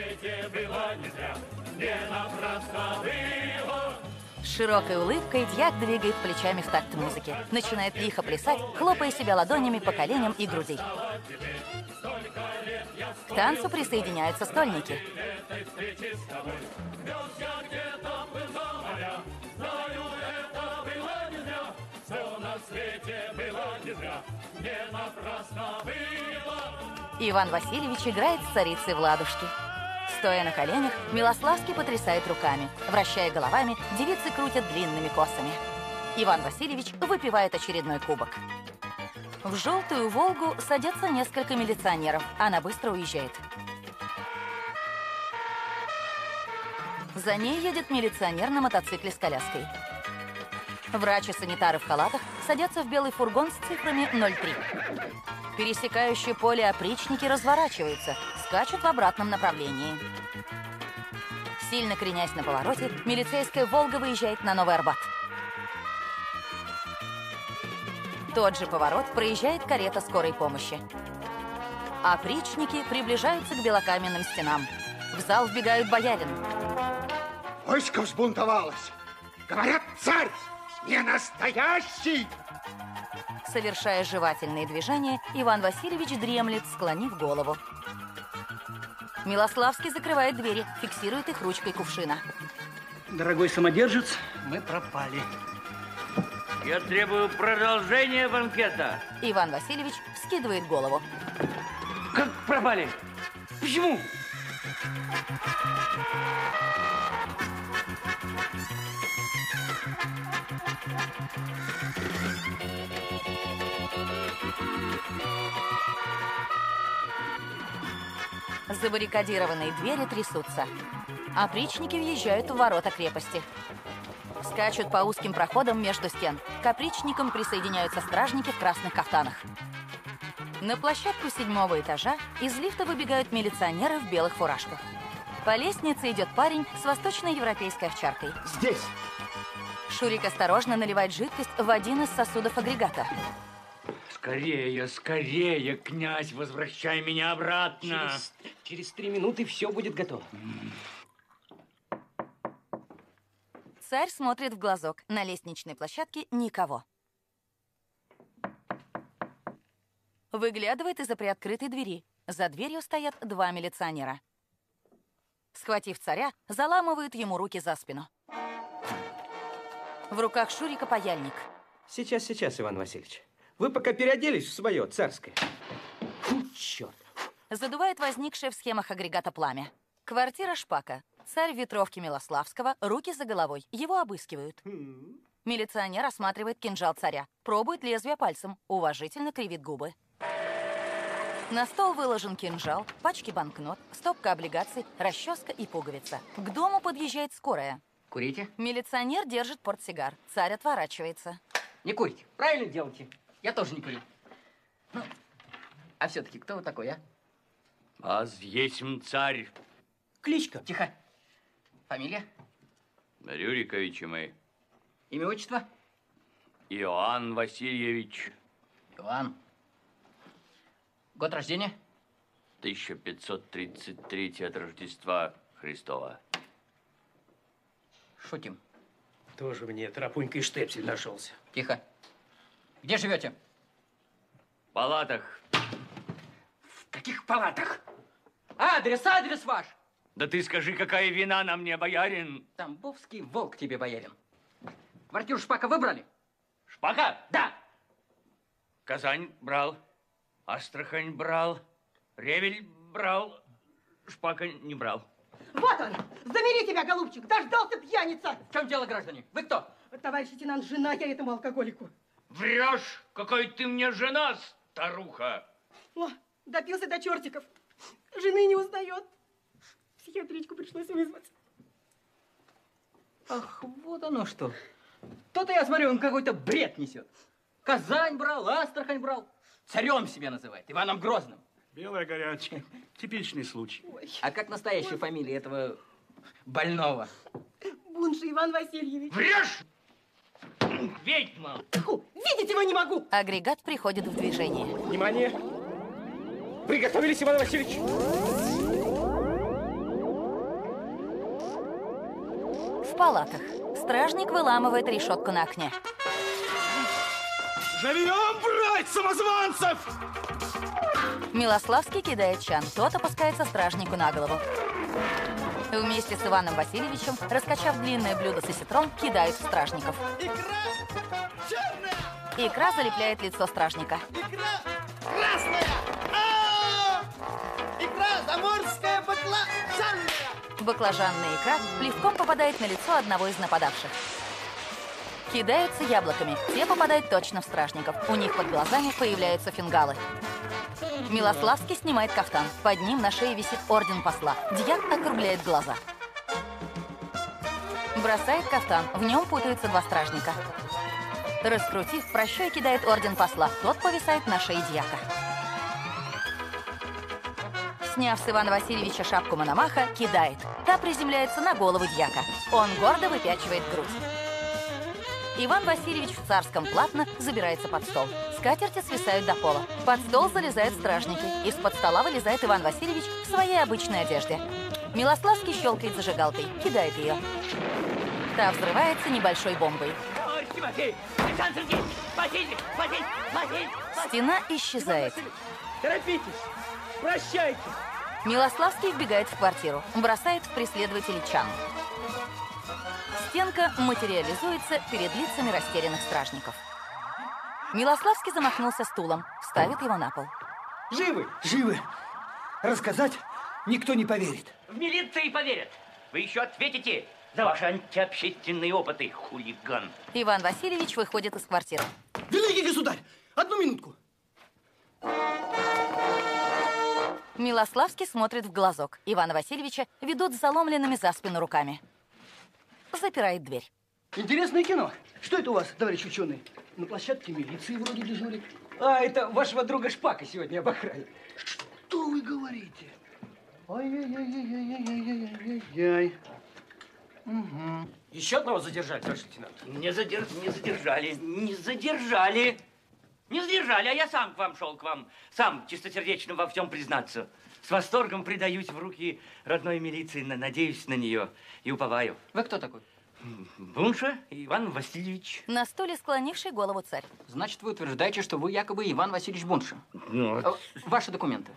С широкой улыбкой дьяк двигает плечами в такт музыки. Начинает лихо плясать, хлопая себя ладонями по коленям и груди. К танцу присоединяются стольники. Иван Васильевич играет с царицей в ладушки. Стоя на коленях, Милославский потрясает руками. Вращая головами, девицы крутят длинными косами. Иван Васильевич выпивает очередной кубок. В желтую «Волгу» садятся несколько милиционеров. Она быстро уезжает. За ней едет милиционер на мотоцикле с коляской. Врач и санитары в халатах садятся в белый фургон с цифрами ноль три. Пересекающие поле опричники разворачиваются, скачут в обратном направлении. Сильно кренясь на повороте, милицейская «Волга» выезжает на Новый Арбат. Тот же поворот проезжает карета скорой помощи. Опричники приближаются к белокаменным стенам. В зал вбегают боярин. Войско взбунтовалось. Говорят, царь не настоящий. Совершая жевательные движения, Иван Васильевич дремлет, склонив голову. Милославский закрывает двери, фиксирует их ручкой кувшина. Дорогой самодержец, мы пропали. Я требую продолжения банкета. Иван Васильевич вскидывает голову. Как пропали? Почему? Забаррикадированные двери трясутся. Опричники въезжают в ворота крепости. Скачут по узким проходам между стен. К опричникам присоединяются стражники в красных кафтанах. На площадку седьмого этажа из лифта выбегают милиционеры в белых фуражках. По лестнице идет парень с восточноевропейской овчаркой. Здесь! Шурик осторожно наливает жидкость в один из сосудов агрегата. Скорее, скорее, князь, возвращай меня обратно. Через, через три минуты все будет готово. Царь смотрит в глазок. На лестничной площадке никого. Выглядывает из-за приоткрытой двери. За дверью стоят два милиционера. Схватив царя, заламывают ему руки за спину. В руках Шурика паяльник. Сейчас, сейчас, Иван Васильевич. Вы пока переоделись в свое царское. Фу, черт. Задувает возникшее в схемах агрегата пламя. Квартира Шпака. Царь в ветровке Милославского, руки за головой. Его обыскивают. Милиционер осматривает кинжал царя. Пробует лезвие пальцем. Уважительно кривит губы. На стол выложен кинжал, пачки банкнот, стопка облигаций, расческа и пуговица. К дому подъезжает скорая. Курите? Милиционер держит портсигар. Царь отворачивается. Не курите. Правильно делаете. Я тоже не курю. Ну, а все-таки кто вы такой, а? Аз есмь царь. Кличка. Тихо. Фамилия? Рюриковичи мы. Имя, отчество? Иоанн Васильевич. Иоанн. Год рождения? тысяча пятьсот тридцать третий от Рождества Христова. Шутим. Тоже мне Тарапунька и штепсель нашелся. Тихо. Где живете? В палатах. В каких палатах? Адрес, адрес ваш! Да ты скажи, какая вина на мне, боярин? Тамбовский волк тебе, боярин. Квартиру Шпака выбрали? Шпака? Да. Казань брал, Астрахань брал, Ревель брал, Шпака не брал. Вот он! Замери тебя, голубчик! Дождался пьяница! В чем дело, граждане? Вы кто? Товарищ лейтенант, жена я этому алкоголику. Врешь! Какой ты мне жена, старуха! О, допился до чертиков. Жены не узнает. Психиатричку пришлось вызвать. Ах, вот оно что. То-то я смотрю, он какой-то бред несет. Казань брал, Астрахань брал. Царем себя называет, Иваном Грозным. Белая горячая. Типичный случай. Ой. А как настоящая фамилия этого больного? Бунша Иван Васильевич. Врешь! Ведьма! Фу, видеть его не могу! Агрегат приходит в движение. Внимание! Приготовились, Иван Васильевич! В палатах. Стражник выламывает решетку на окне. Живьем брать самозванцев! Милославский кидает чан. Тот опускается стражнику на голову. Вместе с Иваном Васильевичем, раскачав длинное блюдо с осетром, кидают в стражников. Икра черная! Икра залепляет лицо стражника. Икра красная! А-а-а! Икра заморская баклажанная! Баклажанная икра плевком попадает на лицо одного из нападавших. Кидаются яблоками. Те попадают точно в стражников. У них под глазами появляются фингалы. Милославский снимает кафтан. Под ним на шее висит орден посла. Дьяк округляет глаза. Бросает кафтан. В нем путаются два стражника. Раскрутив, прощой кидает орден посла. Тот повисает на шее дьяка. Сняв с Ивана Васильевича шапку Мономаха, кидает. Та приземляется на голову дьяка. Он гордо выпячивает грудь. Иван Васильевич в царском платно забирается под стол. Скатерти свисают до пола. Под стол залезают стражники. Из-под стола вылезает Иван Васильевич в своей обычной одежде. Милославский щелкает зажигалкой, кидает ее. Та взрывается небольшой бомбой. Стена исчезает. Торопитесь! Прощайте! Милославский вбегает в квартиру. Бросает в преследователей чан. Стенка материализуется перед лицами растерянных стражников. Милославский замахнулся стулом, ставит его на пол. Живы? Живы. Рассказать никто не поверит. В милиции поверят. Вы еще ответите за ваши антиобщественные опыты, хулиган. Иван Васильевич выходит из квартиры. Великий государь, одну минутку. Милославский смотрит в глазок. Ивана Васильевича ведут с заломленными за спину руками. Запирает дверь. Интересное кино. Что это у вас, товарищ ученый? На площадке милиции вроде дежурит. А, это вашего друга Шпака сегодня обокрали. Что вы говорите? Ай-яй-яй-яй-яй-яй-яй-яй. Угу. Еще одного задержали, товарищ лейтенант? Не, задерж... не задержали, не задержали. Не задержали, а я сам к вам шел, к вам. Сам чистосердечно во всем признаться. С восторгом предаюсь в руки родной милиции, надеюсь на нее и уповаю. Вы кто такой? Бунша Иван Васильевич. На стуле склонивший голову царь. Значит, вы утверждаете, что вы якобы Иван Васильевич Бунша. Ну, вот. Ваши документы.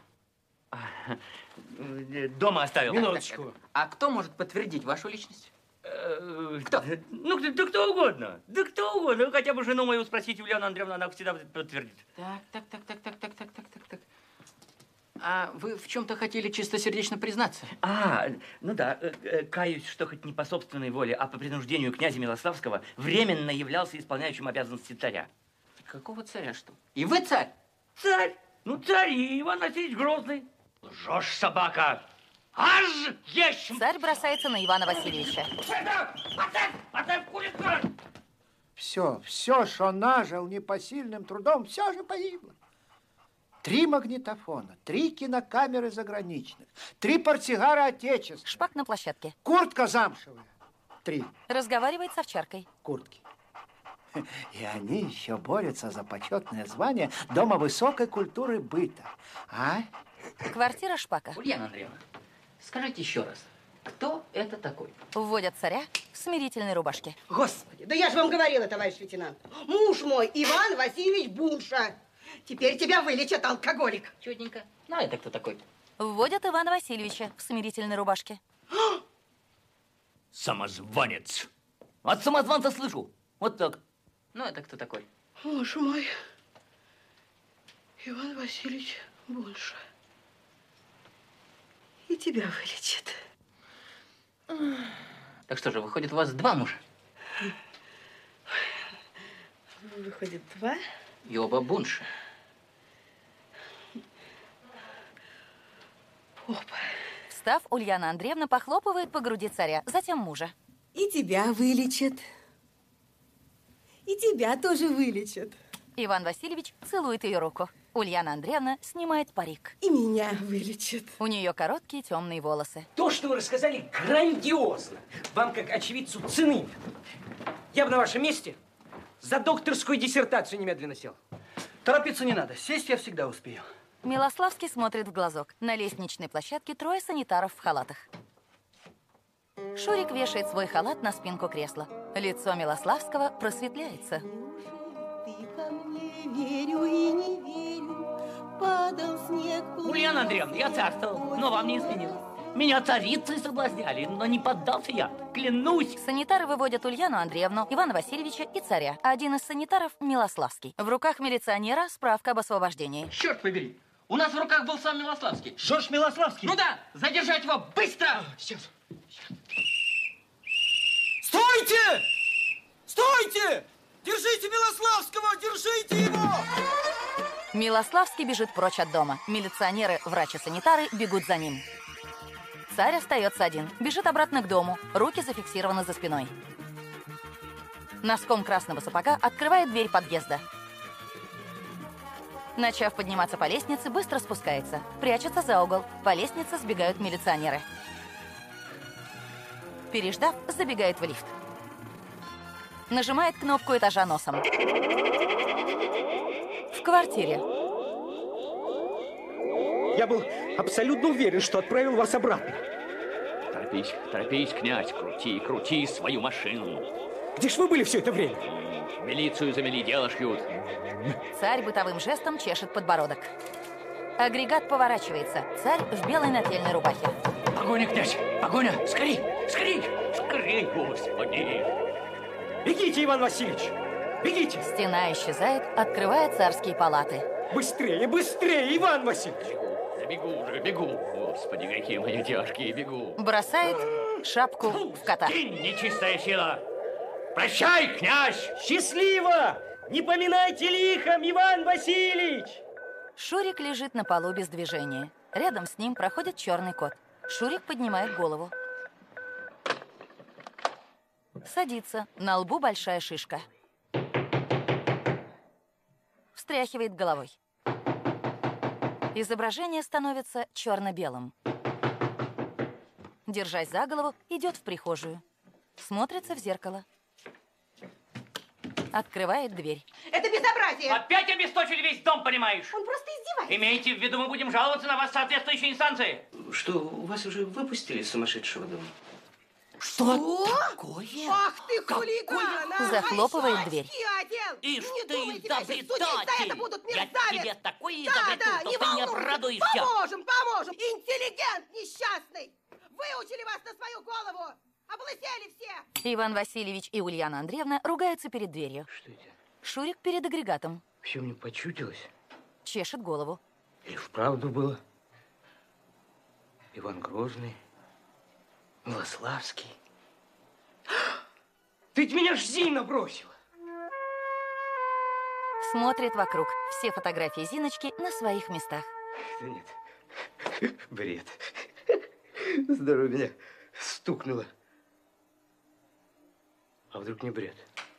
Дома оставил. Минуточку. А кто может подтвердить вашу личность? Кто? Ну, да кто угодно. Да кто угодно. Вы хотя бы жену мою спросите, Ульяну Андреевну, она всегда подтвердит. Так, так, так, так, так, так, так, так, так, так. А вы в чем-то хотели чистосердечно признаться? А, ну да, каюсь, что хоть не по собственной воле, а по принуждению князя Милославского временно являлся исполняющим обязанности царя. Какого царя, что? И вы царь? Царь. Ну, царь и Иван Васильевич Грозный. Лжешь, собака. Аж есть! Царь бросается на Ивана Васильевича. Все, все, что нажил непосильным трудом, все же погибло. Три магнитофона, три кинокамеры заграничных, три портсигара отечественных. Шпак на площадке. Куртка замшевая. Три. Разговаривает с овчаркой. Куртки. И они еще борются за почетное звание Дома высокой культуры быта. А? Квартира Шпака. Ульяна Андреевна, скажите еще раз, кто это такой? Вводят царя в смирительной рубашке. Господи, да я же вам говорила, товарищ лейтенант. Муж мой, Иван Васильевич Бунша. Теперь тебя вылечат, алкоголик. Чудненько. Ну, это кто такой? Вводят Ивана Васильевича в смирительной рубашке. Самозванец. От самозванца слышу. Вот так. Ну, это кто такой? Муж мой, Иван Васильевич Бунша. И тебя вылечит. Так что же, выходит, у вас два мужа? Выходит, два? И оба Бунша. Оба. Встав, Ульяна Андреевна похлопывает по груди царя, затем мужа. И тебя вылечат. И тебя тоже вылечат. Иван Васильевич целует ее руку. Ульяна Андреевна снимает парик. И меня вылечат. У нее короткие темные волосы. То, что вы рассказали, грандиозно. Вам, как очевидцу, цены. Я бы на вашем месте за докторскую диссертацию немедленно сел. Торопиться не надо. Сесть я всегда успею. Милославский смотрит в глазок. На лестничной площадке трое санитаров в халатах. Шурик вешает свой халат на спинку кресла. Лицо Милославского просветляется. Верю и не верю, падал снег. Ульяна Андреевна, я царствовал, но вам не изменилось. Меня царицей соблазняли, но не поддался я, клянусь. Санитары выводят Ульяну Андреевну, Ивана Васильевича и царя. Один из санитаров – Милославский. В руках милиционера справка об освобождении. Черт побери, у нас в руках был сам Милославский. Что ж Милославский? Ну да, задержать его быстро! Сейчас. Стойте! Стойте! Держите Милославского! Держите его! Милославский бежит прочь от дома. Милиционеры, врачи, санитары бегут за ним. Царь остается один. Бежит обратно к дому. Руки зафиксированы за спиной. Носком красного сапога открывает дверь подъезда. Начав подниматься по лестнице, быстро спускается. Прячется за угол. По лестнице сбегают милиционеры. Переждав, забегает в лифт. Нажимает кнопку этажа носом. В квартире. Я был абсолютно уверен, что отправил вас обратно. Торопись, торопись, князь, крути, крути свою машину. Где ж вы были все это время? Милицию замели, дело шьют. Царь бытовым жестом чешет подбородок. Агрегат поворачивается. Царь в белой нательной рубахе. Огонь, князь! Погоня! Скорей! Скорей! Скорей, господи! Бегите, Иван Васильевич! Бегите! Стена исчезает, открывая царские палаты. Быстрее, быстрее, Иван Васильевич! Бегу уже, бегу. Господи, какие мои тяжкие, бегу. Бросает шапку в кота. Кинь, нечистая сила! Прощай, князь! Счастливо! Не поминайте лихом, Иван Васильевич! Шурик лежит на полу без движения. Рядом с ним проходит черный кот. Шурик поднимает голову. Садится. На лбу большая шишка. Встряхивает головой. Изображение становится черно-белым. Держась за голову, идет в прихожую. Смотрится в зеркало. Открывает дверь. Это безобразие! Опять обесточили весь дом, понимаешь? Он просто издевается. Имейте в виду, мы будем жаловаться на вас в соответствующей инстанции. Что, вас уже выпустили из сумасшедшего дома? Что? Такое? Ах ты, хулиган! а! Захлопывает А, дверь. одел. Ишь Не ты, думайте, я сейчас судить за изобретатель! это будут Я мерзавец! тебе такой Да, изобрету, да, что не ты не волнуйся. обрадуешься. Поможем, поможем! Интеллигент несчастный! Выучили вас на свою голову! Облысели все! Иван Васильевич и Ульяна Андреевна ругаются перед дверью. Что это? Шурик перед агрегатом. Все мне почудилось. Чешет голову. И вправду было. Иван Грозный, Милославский. Ты ведь меня ж Зина бросила. Смотрит вокруг. Все фотографии Зиночки на своих местах. Да нет, бред. Здорово меня стукнуло. А вдруг не бред?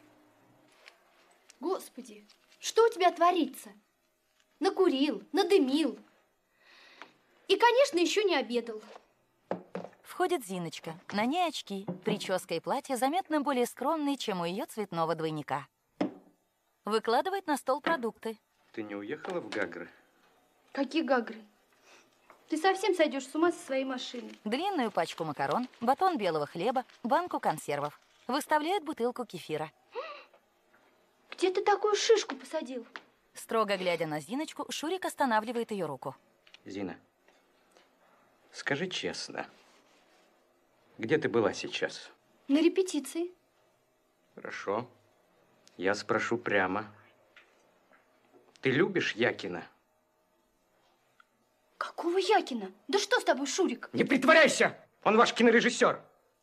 Господи, что у тебя творится? Накурил, надымил. И, конечно, еще не обедал. Входит Зиночка. На ней очки, прическа и платье заметно более скромные, чем у ее цветного двойника. Выкладывает на стол продукты. Ты не уехала в Гагры? Какие Гагры? Ты совсем сойдешь с ума со своей машины. Длинную пачку макарон, батон белого хлеба, банку консервов. Выставляет бутылку кефира. Где ты такую шишку посадил? Строго глядя на Зиночку, Шурик останавливает ее руку. Зина, скажи честно, где ты была сейчас? На репетиции. Хорошо. Я спрошу прямо. Ты любишь Якина? Какого Якина? Да что с тобой, Шурик? Не притворяйся! Он ваш кинорежиссер.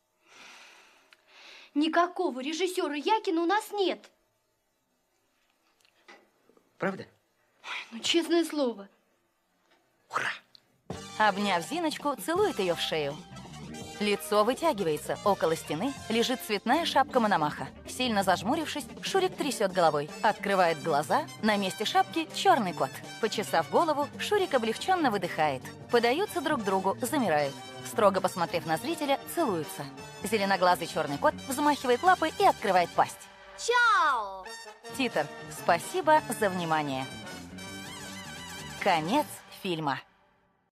Никакого режиссера Якина у нас нет. Правда? Ой, ну, честное слово. Обняв Зиночку, целует ее в шею. Лицо вытягивается. Около стены лежит цветная шапка Мономаха. Сильно зажмурившись, Шурик трясет головой. Открывает глаза. На месте шапки черный кот. Почесав голову, Шурик облегченно выдыхает. Подаются друг другу, замирают. Строго посмотрев на зрителя, целуются. Зеленоглазый черный кот взмахивает лапой и открывает пасть. Чао! Титр. Спасибо за внимание. Конец фильма.